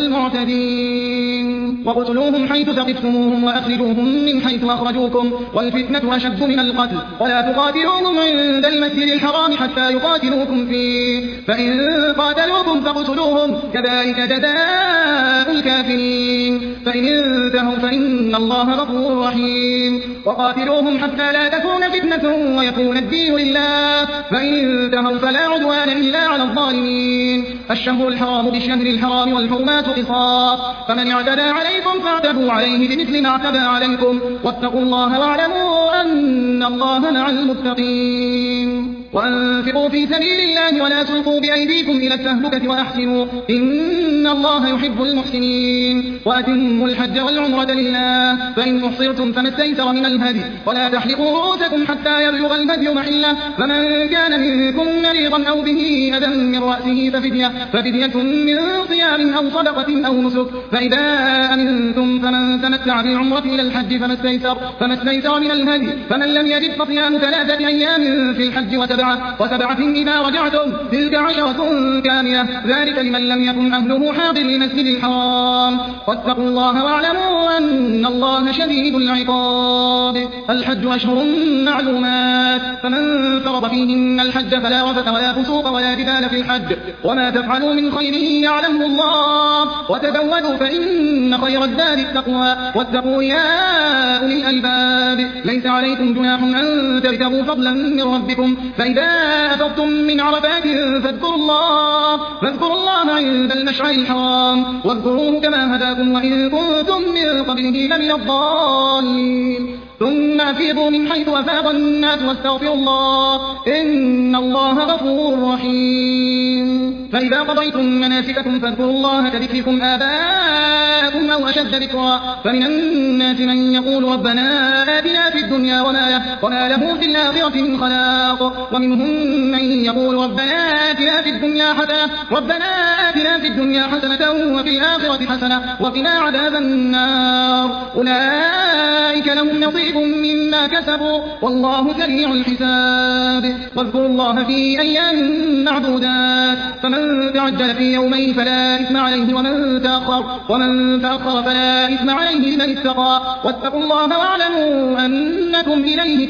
المعتدين وقتلوهم حيث ثقفتموهم وأخرجوهم من حيث أخرجوكم والفتنة أشد من القتل ولا تقاتلوهم عند المسجد الحرام حتى يقاتلوكم فيه فإن قاتلوكم فاقتلوهم كذلك جزاء الكافرين فإن انتهوا فإن الله غفور رحيم وقاتلوهم حتى لا تكون فتنة ويكون الدين لله فإن انتهوا فلا عدوان إلا على الظالمين الشهر الحرام بالشهر الحرام والحرمات قصاص فمن اعتدى عليكم فاعتدوا عليه بمثل ما اعتدى عليكم واتقوا الله واعلموا أن الله مع المتقين وأنفقوا في سبيل الله ولا تلقوا بأيديكم إلى التهلكة وأحسنوا إن الله يحب المحسنين وأتموا الحج والعمرة لله فإن أحصرتم فما استيسر من الهدي ولا تحلقوا رؤوسكم حتى يبلغ الهدي محله فمن كان منكم مريضا أو به أذى من رأسه ففدية, ففدية من صيام أو صدقة أو نسك فإذا أمنتم فمن تمتع بالعمرة إلى الحج فما استيسر فما استيسر من الهدي فمن لم يجد فصيام ثلاثة أيام في الحج وسبعة وسبعة إذا رجعتم تلك عشرة كاملة ذلك لمن لم يكن أهله حاضر المسجد الحرام واتقوا الله واعلموا أن الله شديد العقاب. الحج أشهر معلومات فمن فرض فيهن الحج فلا رفث ولا فسوق ولا جدال في الحج وما تفعلوا من خير يعلمه الله وتزودوا فإن خير الزاد التقوى واتقوا يا أولي الألباب. ليس عليكم جناح أن تبتغوا فضلا من ربكم فإذا أفضتم من عرفات فاذكروا الله فاذكروا الله عند المشعر الحرام واذكروه كما هداكم وإن كنتم من قبله لمن الضالين. ثم أفيضوا من حيث أفاض الناس واستغفروا الله إن الله غفور رحيم. فإذا قضيتم مناسككم فاذكروا الله كذكركم آباءكم أو أشد ذكرا فمن الناس من يقول ربنا آتنا في الدنيا وما له في الآخرة من خلاق ومنهم من يقول ربنا آتنا في الدنيا حسنة ربنا آتنا في الدنيا حسنة وفي الآخرة حسنة وقنا عذاب النار أولئك لهم نصيب مما كسبوا والله سريع الحساب. واذكروا الله في أيام معدودات فمن تعجل في يومين فلا إثم عليه ومن تأخر ومن تأخر فلا إثم عليه لمن اتقى واتقوا الله واعلموا أنكم إليه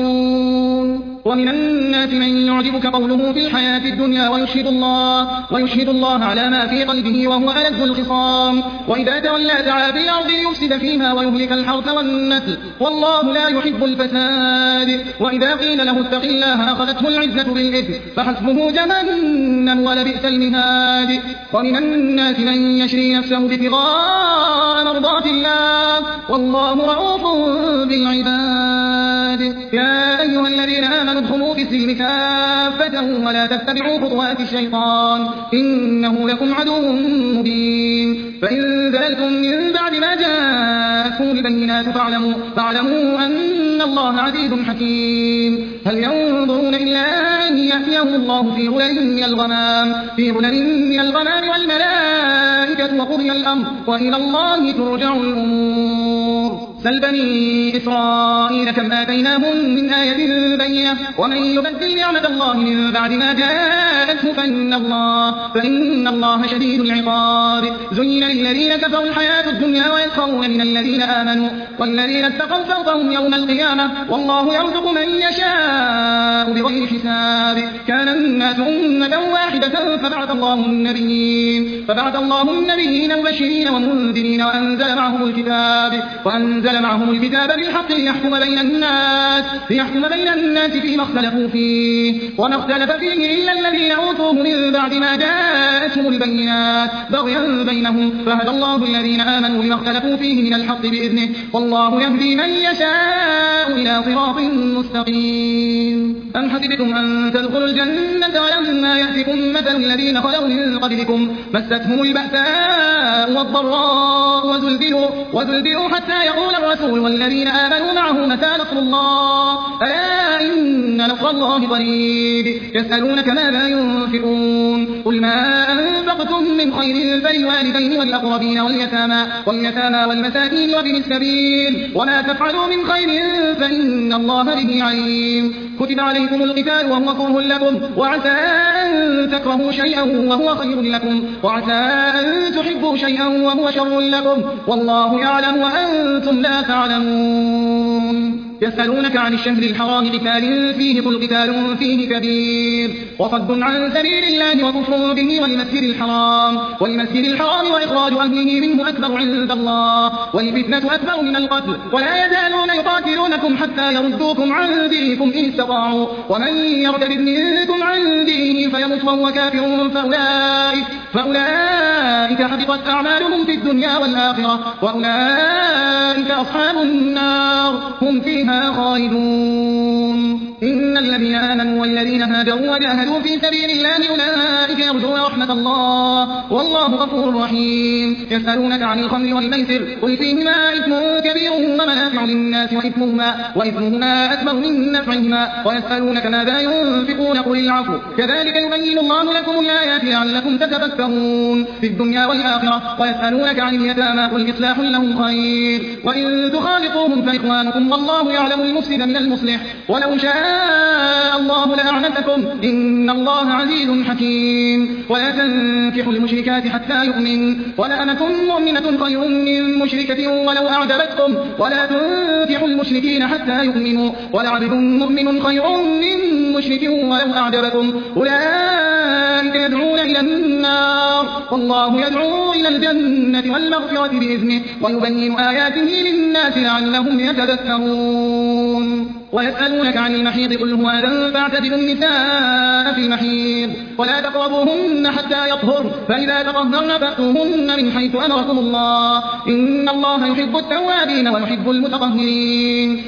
تحشرون. ومن الناس من يعجبك قوله في الحياة الدنيا ويشهد الله ويشهد الله على ما في قلبه وهو ألد الخصام وإذا تولى سعى في الأرض ليفسد فيها ويهلك الحرث والنسل والله لا يحب الفساد. وإذا قيل له اتق الله أخذته العزة بالإثم فحسبه جهنم ولبئس المهاد. ومن الناس من يشري نفسه ابتغاء مرضات الله والله رؤوف بالعباد. يا أيها الذين آمنوا ادخلوا في السلم كافة ولا تتبعوا خطوات الشيطان إنه لكم عدو مبين. فإن زللتم من بعد ما جاءتكم البينات فاعلموا فاعلموا أن الله عزيز حكيم. هل ينظرون إلا أن يأتيهم الله في غلل من الغمام في غلل من الغمام والملائكة وقضي الأمر وإلى الله ترجع الأمور. سل بني إسرائيل كم آتيناهم من آية بينة ومن يبدل نعمة الله من بعد ما جاءته فإن الله, فإن الله شديد العقاب. زين للذين كفروا الحياة الدنيا ويسخرون من الذين آمنوا والذين اتقوا فوقهم يوم القيامة والله يرزق من يشاء بغير حساب. كان الناس أمة واحدة فبعث الله النبيين فبعث الله النبيين مبشرين ومنذرين وأنزل معهم الكتاب وأنزل معهم الكتاب بالحق ليحكم بين الناس ليحكم بين الناس فيما اختلفوا فيه وما اختلف فيه إلا الذين أوتوه من بعد ما جاءتهم البينات بغيا بينهم فهدى الله الذين آمنوا لما اختلفوا فيه من الحق بإذنه والله يهدي من يشاء إلى صراط مستقيم. أم حسبتم أن تدخلوا الجنة ولما يأتكم مثل الذين خلوا من قبلكم مستهم البأساء والضراء وزلزلوا وزلزلوا حتى يقول الرسول والذين آمنوا معه متى نصر الله ألا إن نصر الله قريب. يسألونك ماذا ينفقون قل ما أنفقتم من خير فللوالدين والأقربين واليتامى واليتامى والمساكين وابن السبيل وما تفعلوا من خير فإن الله به عليم. كتب عليكم القتال وهو كره لكم وعسى أن تكرهوا شيئا وهو خير لكم وعسى أن تحبوا شيئا وهو شر لكم والله يعلم وأنتم لا تعلمون. يسألونك عن الشهر الحرام قتال فيه قل قتال فيه كبير وصد عن سبيل الله وكفر به والمسجد الحرام والمسجد الحرام وإخراج أهله منه أكبر عند الله والفتنة أكبر من القتل ولا يزالون يقاتلونكم حتى يردوكم عن دينكم إن استطاعوا ومن يرتد منكم عن دينه فيمت وهو كافر فأولئك, فأولئك حبطت أعمالهم في الدنيا والآخرة وأولئك أصحاب النار هم فيها خالدون. إن الذين آمنوا والذين هاجروا وجاهدوا في سبيل الله أولئك يرجون رحمة الله والله غفور رحيم. يسألونك عن الخمر والميسر قل فيهما إثم كبير ومنافع للناس وإثمهما, وإثمهما أكبر من نفعهما ويسألونك ماذا ينفقون قل العفو كذلك يبين الله لكم الآيات لعلكم تتفكرون في الدنيا والآخرة. ويسألونك عن اليتامى قل إصلاح لهم خير وإن تخالطوهم فإخوانكم والله يعلم المفسد من المصلح ولو شاء الله لأعنتكم إن الله عزيز حكيم. ولا تنكحوا المشركات حتى يؤمن ولأمة مؤمنة خير من مشركة ولو أعجبتكم ولا تنكحوا المشركين حتى يؤمنوا ولعبد مؤمن خير من مشرك ولو أعجبكم أولئك يدعون إلى النار والله يدعو إلى الجنة والمغفرة بإذنه ويبين آياته للناس لعلهم يتذكرون. ويسألونك عن المحيض قل هو أذى فاعتزلوا النساء في المحيض ولا تقربوهن حتى يطهرن فإذا تطهرن فأتوهن من حيث أمركم الله إن الله يحب التوابين ويحب المتطهرين.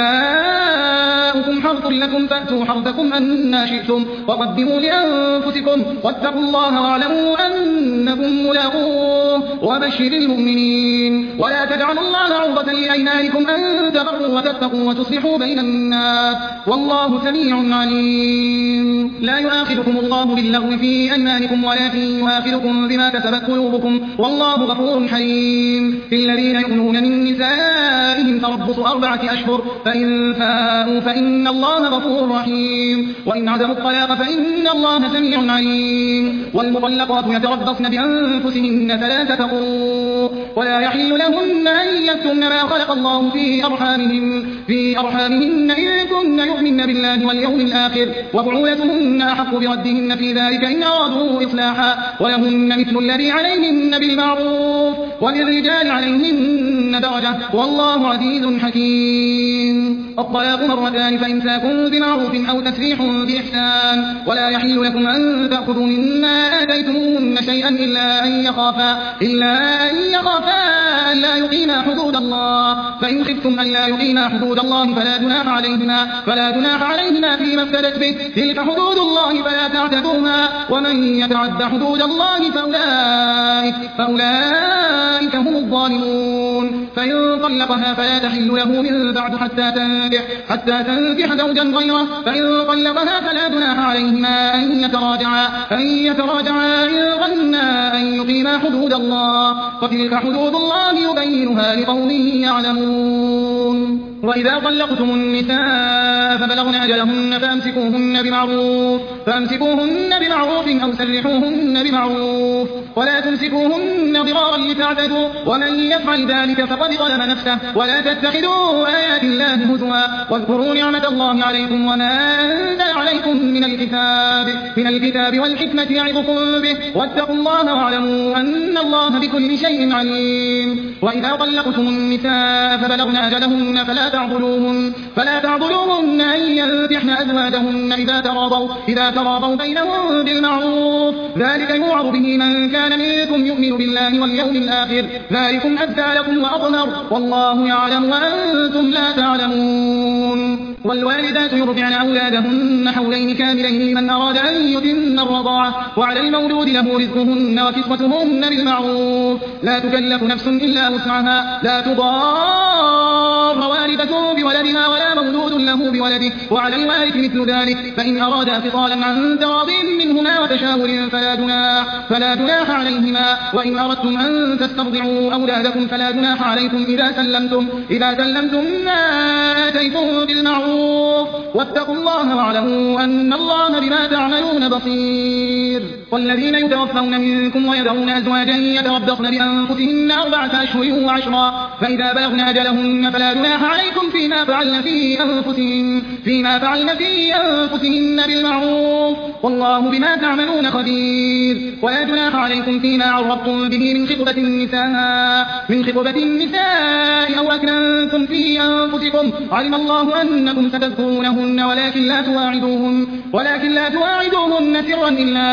نساؤكم حرث لكم فأتوا حرثكم أنى شئتم وقدموا لأنفسكم واتقوا الله واعلموا أنكم ملاقوه وبشر المؤمنين. ولا تجعلوا الله عرضة لأيمانكم أن تبروا وتتقوا وتصلحوا بين الناس والله سميع عليم. لا يؤاخذكم الله باللغو في أيمانكم ولكن يؤاخذكم بما كسبت قلوبكم والله غفور حليم. في الذين يؤمنون من نسائهم تربص أربعة أشهر فإن فاءوا فإن الله غفور رحيم وإن عزموا الطلاق فإن الله سميع عليم. والمطلقات يتربصن بأنفسهن ثلاثة قروء ولا يحل لهن أن يكتمن ما خلق الله في أرحامهن في أرحامهن إن كن يؤمن بالله واليوم الآخر وبعولتهن أحق بردهن في ذلك إن أرادوا إصلاحا ولهن مثل الذي عليهن بالمعروف وللرجال عليهن درجة والله عزيز حكيم. الطلاق مرتان فإمساك بمعروف أو تسريح بإحسان ولا يحل لكم أن تأخذوا مما آتيتموهن شيئا إلا أن يخافا إلا أن يخافا ألا يقيما حدود الله فإن خفتم ألا يقيما حدود الله فلا جناح عليهما فلا جناح عليهما فيما افتدت به تلك حدود الله فلا تعتدوها ومن يتعد حدود الله فأولئك فأولئك هم الظالمون. فإن طلقها فلا تحل له من بعد حتى تنكح حتى تنكح زوجا غيره فإن طلقها فلا جناح عليهما أن يتراجعا أن يتراجعا إن ظنا أن يقيما حدود الله وتلك حدود الله يبينها لقوم يعلمون. وإذا طلقتم النساء فبلغن أجلهن فأمسكوهن بمعروف فأمسكوهن بمعروف أو سرحوهن بمعروف ولا تمسكوهن ضرارا لتعتدوا ومن يفعل ذلك فقد ظلم نفسه. ولا تتخذوا آيات الله هزوا واذكروا نعمة الله عليكم وما أنزل عليكم من الكتاب من الكتاب والحكمة يعظكم به واتقوا الله واعلموا أن الله بكل شيء عليم. وإذا طلقتم النساء فبلغن أجلهن فلا تعضلوهن فلا تعضلوهن أن ينكحن أزواجهن إذا تراضوا إذا تراضوا بينهم بالمعروف ذلك يوعظ به من كان منكم يؤمن بالله واليوم الآخر ذلكم أزكى لكم وأطهر والله يعلم وأنتم لا تعلمون. والوالدات يرضعن أولادهن حولين كاملين لمن أراد أن يتم الرضاعة وعلى المولود له رزقهن وكسوتهن بالمعروف لا تكلف نفس إلا وسعها لا تضار والدة بولدها ولا مولود له بولده وعلى الوارث مثل ذلك فإن أرادا فصالا عن تراض منهما وتشاور فلا جناح فلا جناح عليهما. وإن أردتم أن تسترضعوا أولادكم فلا جناح عليكم إذا سلمتم إذا سلمتم ما آتيتم بالمعروف واتقوا الله واعلموا أن الله بما تعملون بصير. والذين يتوفون منكم ويذرون أزواجا يتربصن بأنفسهن أربعة أشهر وعشرا فإذا بلغن أجلهن فلا جناح عليكم فيما فعلن في أنفسهن فيما فعلن في أنفسهن بالمعروف والله بما تعملون خبير. ولا جناح عليكم فيما عرضتم به من خطبة النساء من خطبة النساء أو أكننتم في أنفسكم علم الله أنكم ستذكرونهن ولكن لا تواعدوهن ولكن لا تواعدوهن سرا إلا أن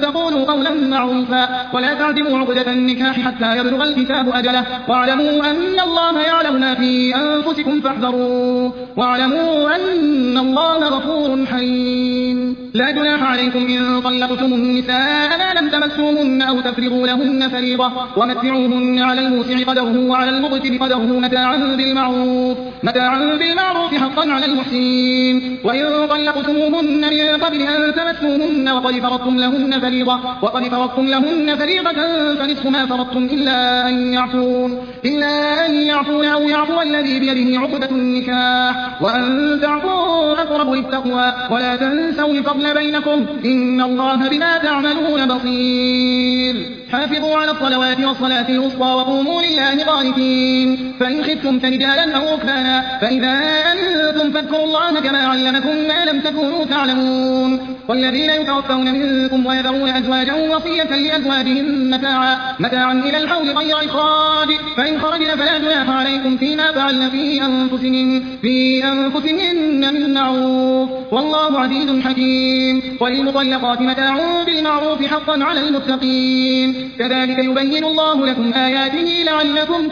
تقولوا قولا معروفا ولا تعزموا عقدة النكاح حتى يبلغ الكتاب أجله واعلموا أن الله يعلم ما في أنفسكم فاحذروه واعلموا أن الله غفور حليم. لا جناح عليكم إن طلقتم النساء ما لم تمسوهن أو تفرضوا لهن فريضة ومتعوهن على الموسع قدره وعلى المقتر قدره متاعا بالمعروف متاعا بالمعروف حقا على المحسنين. وإن طلقتموهن من قبل أن تمسوهن وقد فرضتم لهن فريضة وقد فرضتم لهن فريضة فنصف ما فرضتم إلا أن يعفون إلا أن يعفون أو يعفو الذي بيده عقدة النكاح وأن تعفوا أقرب للتقوى ولا تنسوا الفضل بينكم إن الله بما تعملون بصير. حافظوا على الصلوات والصلاة الوسطى وقوموا لله قانتين. فإن خفتم فرجالا أو ركبانا فإذا أنتم فاذكروا الله كما علمكم ما لم تكونوا تعلمون. والذين يتوفون منكم ويذرون أزواجا وصية لأزواجهم متاعا متاعا إلى الحول غير إخراج فإن خرجن فلا جناح عليكم فيما فعلن في أنفسهن في أنفسهن من معروف والله عزيز حكيم. وللمطلقات متاع بالمعروف حقا على المتقين كذلك يبين الله لكم آياته لعلكم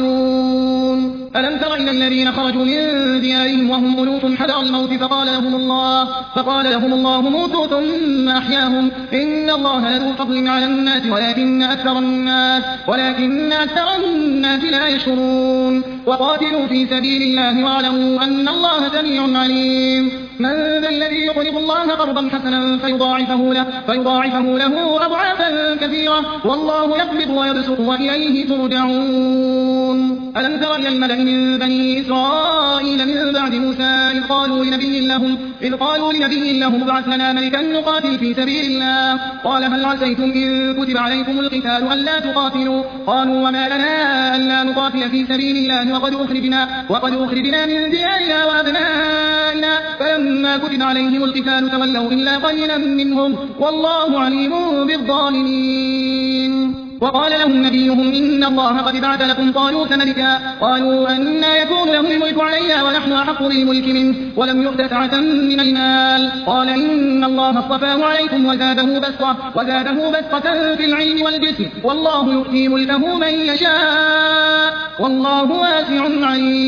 تعقلون. ألم تر إلى الذين خرجوا من ديارهم وهم ألوف حذر الموت فقال لهم الله فقال لهم الله موتوا ثم أحياهم إن الله لذو فضل على الناس ولكن أكثر الناس ولكن أكثر الناس لا يشكرون. وقاتلوا في سبيل الله واعلموا أن الله سميع عليم. من ذا الذي يقرض الله قرضا حسنا فيضاعفه له فيضاعفه له أضعافا كثيرة والله يقبض ويبسط وإليه ترجعون. ألم تر إلى الملأ من بني إسرائيل من بعد موسى إذ قالوا لنبي لهم إذ قالوا لنبي لهم ابعث لنا ملكا نقاتل في سبيل الله قال هل عسيتم إن كتب عليكم القتال ألا تقاتلوا قالوا وما لنا ألا نقاتل في سبيل الله وقد أخرجنا وقد أخرجنا من ديارنا وأبنائنا فلما كتب عليهم القتال تولوا إلا قليلا منهم والله عليم بالظالمين. وقال لهم نبيهم إن الله قد بعث لكم طالوت ملكا قالوا أنى يكون له الملك علينا ونحن أحق بالملك منه ولم يؤت سعة من المال قال إن الله اصطفاه عليكم وزاده بسطة وزاده بسطة في العلم والجسم والله يؤتي ملكه من يشاء والله واسع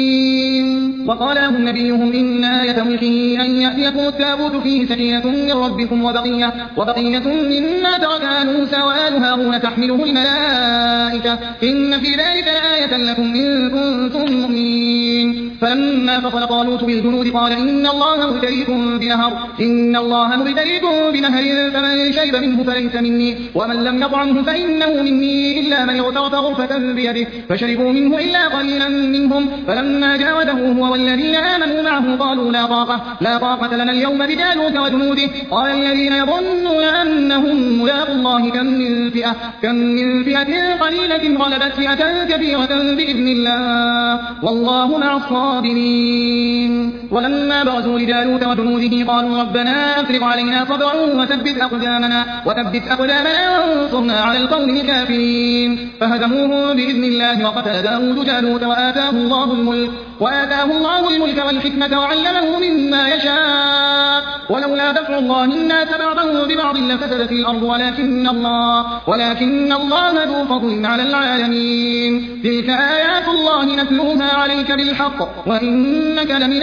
عليم. وقال لهم نبيهم إن آية ملكه أن يأتيكم التابوت فيه سكينة من ربكم وبقية وبقية مما ترك آل موسى وآل هارون تحمله الملائكة إن في ذلك لآية لكم إن كنتم مؤمنين. فلما فصل طالوت بالجنود قال إن الله مبتليكم بنهر إن الله مبتليكم بنهر فمن شرب منه فليس مني ومن لم يطعمه فإنه مني إلا من اغترف غرفة بيده فشربوا منه إلا قليلا منهم. فلما جاوزه هو والذين آمنوا معه قالوا لا طاقة لا طاقة لنا اليوم بجالوت وجنوده قال الذين يظنون أنهم ملاقوا الله كم من فئة كم من فئة قليلة غلبت فئة كثيرة بإذن الله والله مع الصابرين. ولما برزوا لجالوت وجنوده قالوا ربنا أفرغ علينا صبرا وثبت أقدامنا وثبت أقدامنا وانصرنا على القوم الكافرين. فهزموه بإذن الله وقتل داود جالوت وآتاه الله الملك وآتاه الله الملك والحكمة وعلمه مما يشاء ولولا دفع الله الناس بعضهم ببعض لفسدت الأرض ولكن الله ولكن الله ذو فضل على العالمين. تلك آيات الله نتلوها عليك بالحق وإنك لمن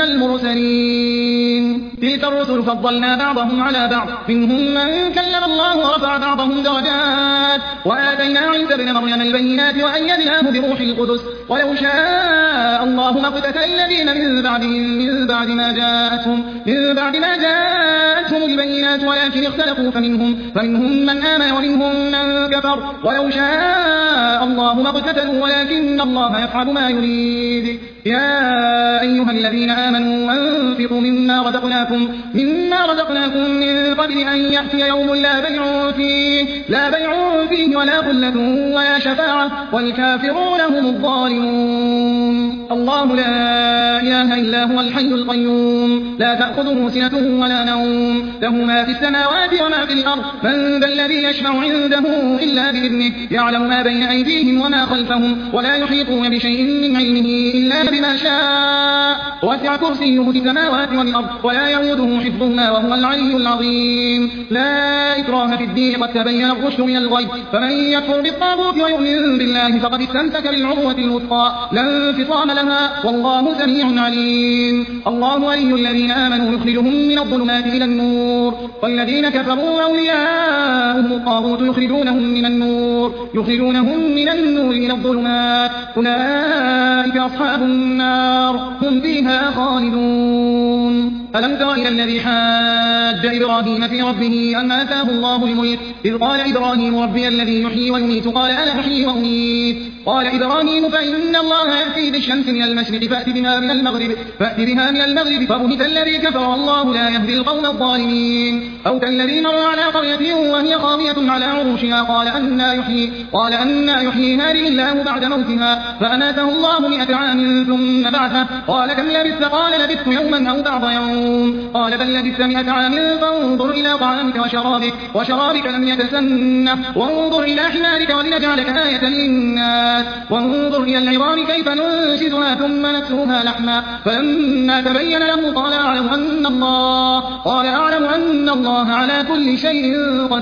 المرسلين. تلك الرسل فضلنا بعضهم على بعض منهم من كلم الله ورفع بعضهم درجات وآتينا عيسى ابن مريم البينات وأيدناه بروح القدس ولو شاء الله ما اقتتل الذين من بعدهم من بعد ما جاءتهم من بعد ما جاءتهم البينات ولكن اختلفوا فمنهم فمنهم من آمن ومنهم من كفر ولو شاء الله ما اقتتلوا ولكن الله يفعل ما يريد. يا أيها الذين آمنوا أنفقوا مما رزقناكم مما رزقناكم من قبل أن يأتي يوم لا بيع فيه لا بيع فيه ولا خلة ولا شفاعة والكافرون هم الظالمون. الله لا إله إلا هو الحي القيوم لا تأخذه سنة ولا نوم له ما في السماوات وما في الأرض من ذا الذي يشفع عنده إلا بإذنه يعلم ما بين أيديهم وما خلفهم ولا يحيطون بشيء من علمه إلا بما شاء وسع كرسيه السماوات والأرض ولا يؤوده حفظهما وهو العلي العظيم لا إكراه في الدين قد تبين الرشد من الغي فمن يكفر بالطاغوت ويؤمن بالله فقد استمسك بالعروة الوثقى لا انفصام لها والله سميع عليم الله ولي الذين آمنوا يخرجهم من الظلمات إلى النور والذين كفروا أولياءهم الطاغوت يخرجونهم من النور يخرجونهم من النور إلى الظلمات أولئك أصحاب النار هم فيها خالدون ألم تر إلى الذي حاج إبراهيم في ربه أن آتاه الله الملك إذ قال إبراهيم ربي الذي يحيي ويميت قال أنا أحيي وأميت قال إبراهيم فإن الله يأتي بالشمس من المشرق فأت بها من المغرب فأت بها من المغرب فبهت الذي كفر والله لا يهدي القوم الظالمين أو كالذي مر على قرية وهي خاوية على عروشها قال أنى يحيي قال أنى يحيي هذه الله بعد موتها فأماته الله مئة عام ثم بعثه قال كم لبثت قال لبثت يوما أو بعض يوم قال بل لبثت مئة عام فانظر إلى طعامك وشرابك وشرابك لم يتسنه وانظر إلى حمارك ولنجعلك آية للناس وانظر إلى العظام كيف ننشزها ثم نكسوها لحما فلما تبين له قال أعلم أن الله قال أعلم أن الله على كل شيء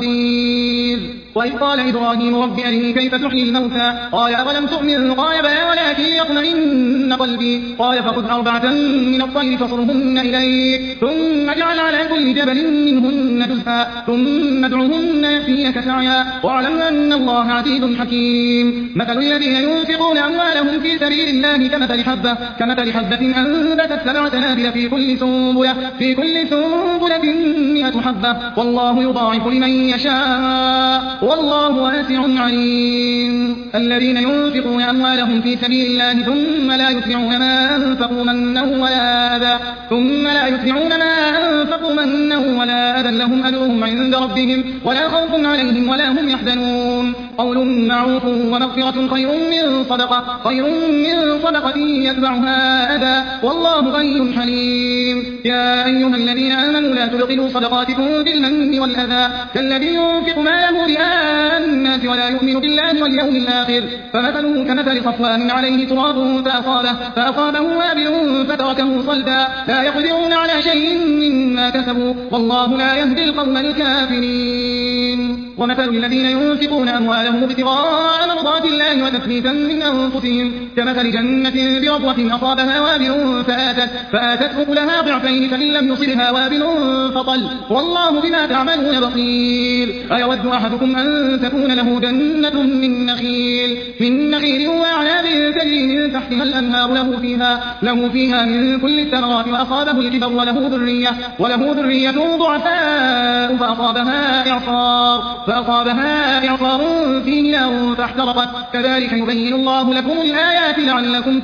قدير وإذ قال إبراهيم رب أرني كيف تحيي الموتى قال أولم تؤمن قال بلى ولكن يطمئن قلبي قال فخذ أربعة من الطير فصرهن إليك ثم اجعل على كل جبل منهن جزءا ثم ادعهن يأتينك سعيا واعلم أن الله عزيز حكيم مثل الذين ينفقون أموالهم في سبيل الله كمثل حبة كمثل حبة أنبتت سبع سنابل في كل سنبلة في كل سنبلة مئة حبة والله يضاعف لمن يشاء والله واسع عليم الذين ينفقون أموالهم في سبيل الله ثم لا يتبعون ما أنفقوا منا ولا أذى ثم لا يتبعون ما أنفقوا منا ولا أذى لهم أجرهم عند ربهم ولا خوف عليهم ولا هم يحزنون قول معروف ومغفرة خير من صدقة خير من صدقة يتبعها أذى والله غني حليم يا أيها الذين آمنوا لا تبطلوا صدقاتكم بالمن والأذى كالذي ينفق ماله رئاء الناس ولا يؤمن بالله واليوم الآخر فمثله كمثل صفوان عليه تراب فأصابه فأصابه وابل فتركه صلدا لا يقدرون على شيء مما كسبوا والله لا يهدي القوم الكافرين ومثل الذين ينفقون أموالهم ابتغاء مرضات الله وتثبيتا من أنفسهم كمثل جنة بربوة أصابها وابل فآتت فآتت أكلها ضعفين فإن لم يصبها وابل فطل والله بما تعملون بصير أيود أحدكم أن تكون له جنة من نخيل من نخيل وأعناب تجري من تحتها الأنهار له فيها له فيها من كل الثمرات وأصابه الكبر وله ذرية وله ذرية ضعفاء فأصابها إعصار فأصابها إعصار فيه نار فاحترقت كذلك يبين الله لكم الآيات لعلكم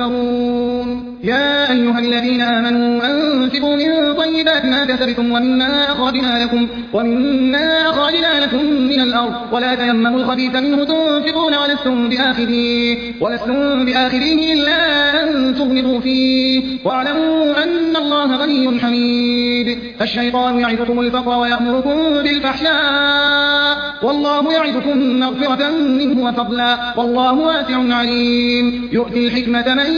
تتفكرون يا أيها الذين آمنوا أنفقوا من طيبات ما كسبتم ومما أخرجنا لكم ومما أخرجنا لكم من الأرض ولا تيمموا الخبيث منه تنفقون ولستم بآخذيه ولستم بآخذيه إلا أن تغمضوا فيه واعلموا أن الله غني حميد الشيطان يعظكم الفقر ويأمركم بالفحشاء والله يعظكم مغفرة منه وفضلا والله واسع عليم يؤتي الحكمة من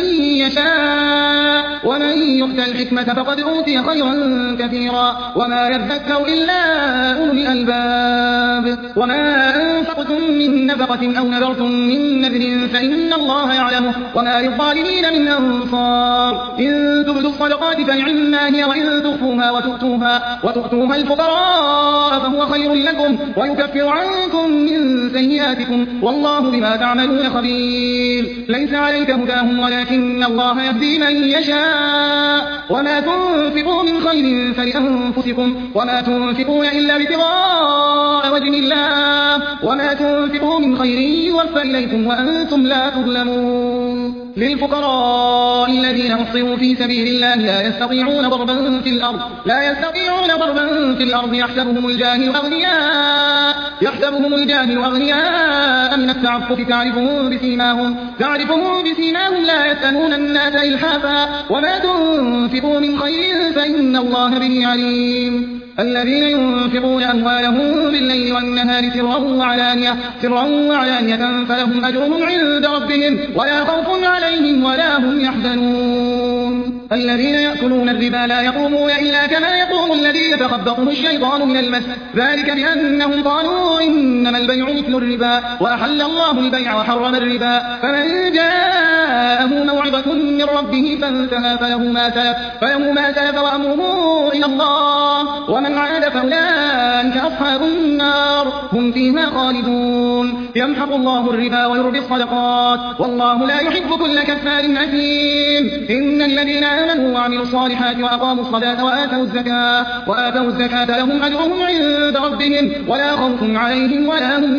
يشاء ومن يؤت الحكمة فقد أوتي خيرا كثيرا وما يذكر إلا أولو الألباب وما أنفقتم من نفقة أو نذرتم من نذر فإن الله يعلمه وما للظالمين من أنصار إن تبدوا الصدقات فنعما هي وإن تخفوها وتؤتوها, وتؤتوها الفقراء فهو خير لكم ويكفر عنكم من سيئاتكم والله بما تعملون خبير ليس عليك هداهم ولكن الله يهدي من يشاء وما تنفقوا من خير فلأنفسكم وما تنفقون إلا ابتغاء وجه الله وما تنفقوا من خير يوفى إليكم وأنتم لا تظلمون للفقراء الذين أحصروا في سبيل الله لا يستطيعون ضربا في الأرض لا يستطيعون ضربا في الأرض يحسبهم الجاهل أغنياء يحسبهم الجاهل أغنياء من التعفف تعرفهم بسيماهم تعرفهم بسيماهم لا يسألون الناس إلحافا وما تنفقوا من خير فإن الله به عليم الذين ينفقون أموالهم بالليل والنهار سرا وعلانية, سرا وعلانية فلهم أجرهم عند ربهم ولا خوف عليهم ولا هم يحزنون. الذين يأكلون الربا لا يقومون إلا كما يقوم الذي يتخبطه الشيطان من المس, ذلك بأنهم قالوا إنما البيع مثل الربا وأحل الله البيع وحرم الربا, فمن جاءه موعظة من ربه فانتهى فله ما سلف, فله ما سلف وأمره إلى الله, ومن عاد فأولئك أصحاب النار هم فيها خالدون. يمحق الله الربا ويربي الصدقات والله لا يحب كل كفار أثيم. إن الذين آمنوا وعملوا الصالحات وأقاموا الصلاة وآتوا الزكاة وآتوا الزكاة لهم أجرهم عند ربهم ولا خوف عليهم ولا هم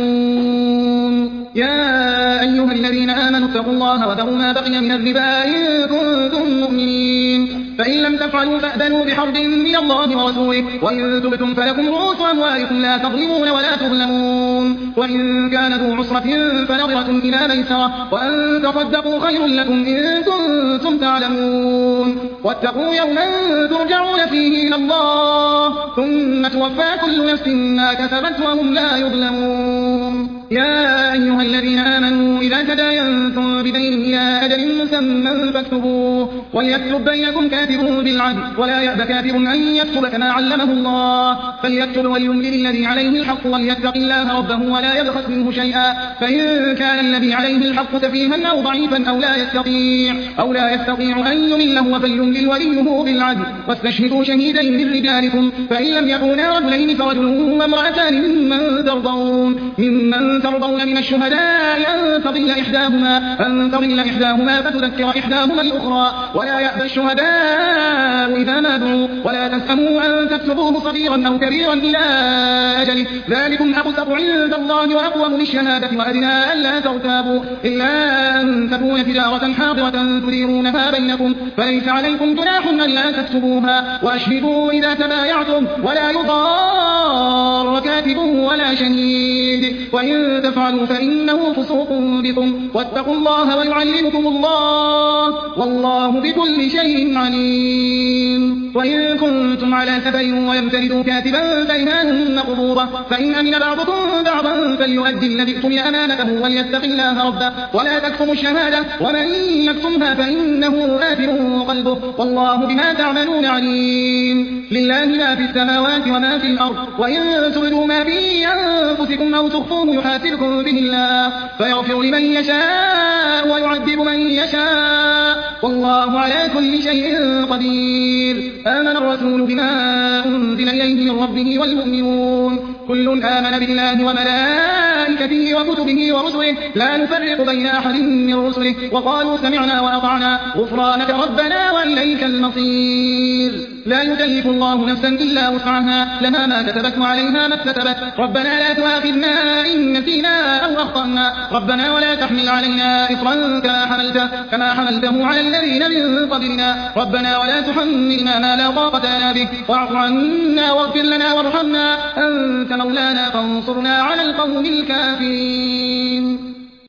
يحزنون. يا أيها الذين آمنوا اتقوا الله وذروا ما بقي من الربا إن كنتم مؤمنين, فإن لم تفعلوا فأذنوا بحرب من الله ورسوله, وإن تبتم فلكم رؤوس أموالكم لا تظلمون ولا تظلمون, وإن كان ذو عسرة فنظرة إلى ميسرة, وأن تصدقوا خير لكم إن كنتم تعلمون. واتقوا يوما ترجعون فيه إلى الله ثم توفى كل نفس ما كسبت وهم لا يظلمون. يا أيها الذين آمنوا إذا تداينتم بدين إلى أجل مسمى فاكتبوه, وليكتب بينكم كاتب بالعدل ولا يأب كاتب أن يكتب كما علمه الله, فليكتب وليملل الذي عليه الحق وليتق الله ربه ولا يبخس منه شيئا, فإن كان الذي عليه الحق سفيها أو ضعيفا أو لا يستطيع أو لا يستطيع أن يمله فليملل وليه بالعدل, واستشهدوا شهيدين من رجالكم, فإن لم يكونا رجلين فرجل وامرأتان ممن ترضون ممن ترضون من الشهداء أن تضل إحداهما أن تضل إحداهما فتذكر إحداهما الأخرى, ولا يأبى الشهداء إذا ما دعوا, ولا تسأموا أن تكتبوه صغيرا أو كبيرا إلى أجله, ذلكم أقسط عند الله وأقوم للشهادة وأدنى ألا ترتابوا, إلا أن تكون تجارة حاضرة تديرونها بينكم, فليس عليكم جناح ألا تكتبوها, وأشهدوا إذا تبايعتم ولا يضار كاتب ولا شهيد, وإن تفعلوا فإنه فسوق بكم, واتقوا الله ويعلمكم الله والله بكل شيء عليم. وإن كنتم على سفر ولم تجدوا كاتبا فإيمان مقبوضة, فإن أمن بعضكم بعضا فليؤدي الذي اؤتمن أمانته وليتق الله ربه ولا تكتموا الشهادة, ومن يكتمها فإنه آثم قلبه والله بما تعملون عليم. لله ما في السماوات وما في الأرض, وإن تبدوا ما في أنفسكم أو تخفوه يحاسبكم به الله فيغفر لمن يشاء ويعذب من يشاء والله على كل شيء قدير. آمن الرسول بما أنزل إليه من ربه والمؤمنون كل آمن بالله وملائكته وكتبه ورسله لا نفرق بين أحد من رسله, وقالوا سمعنا وأطعنا غفرانك ربنا وإليك المصير. لا يكلف الله نفسا إلا وسعها, لها ما كسبت وعليها ما اكتسبت, ربنا لا تؤاخذنا إن نسينا أو أخطأنا, ربنا ولا تحمل علينا إصرا كما حملته, كما حملته على الذين من قبلنا, ربنا ولا تحملنا ما لا طاقة لنا به, واعف عنا واغفر لنا وارحمنا أنت مولانا فانصرنا على القوم الكافرين.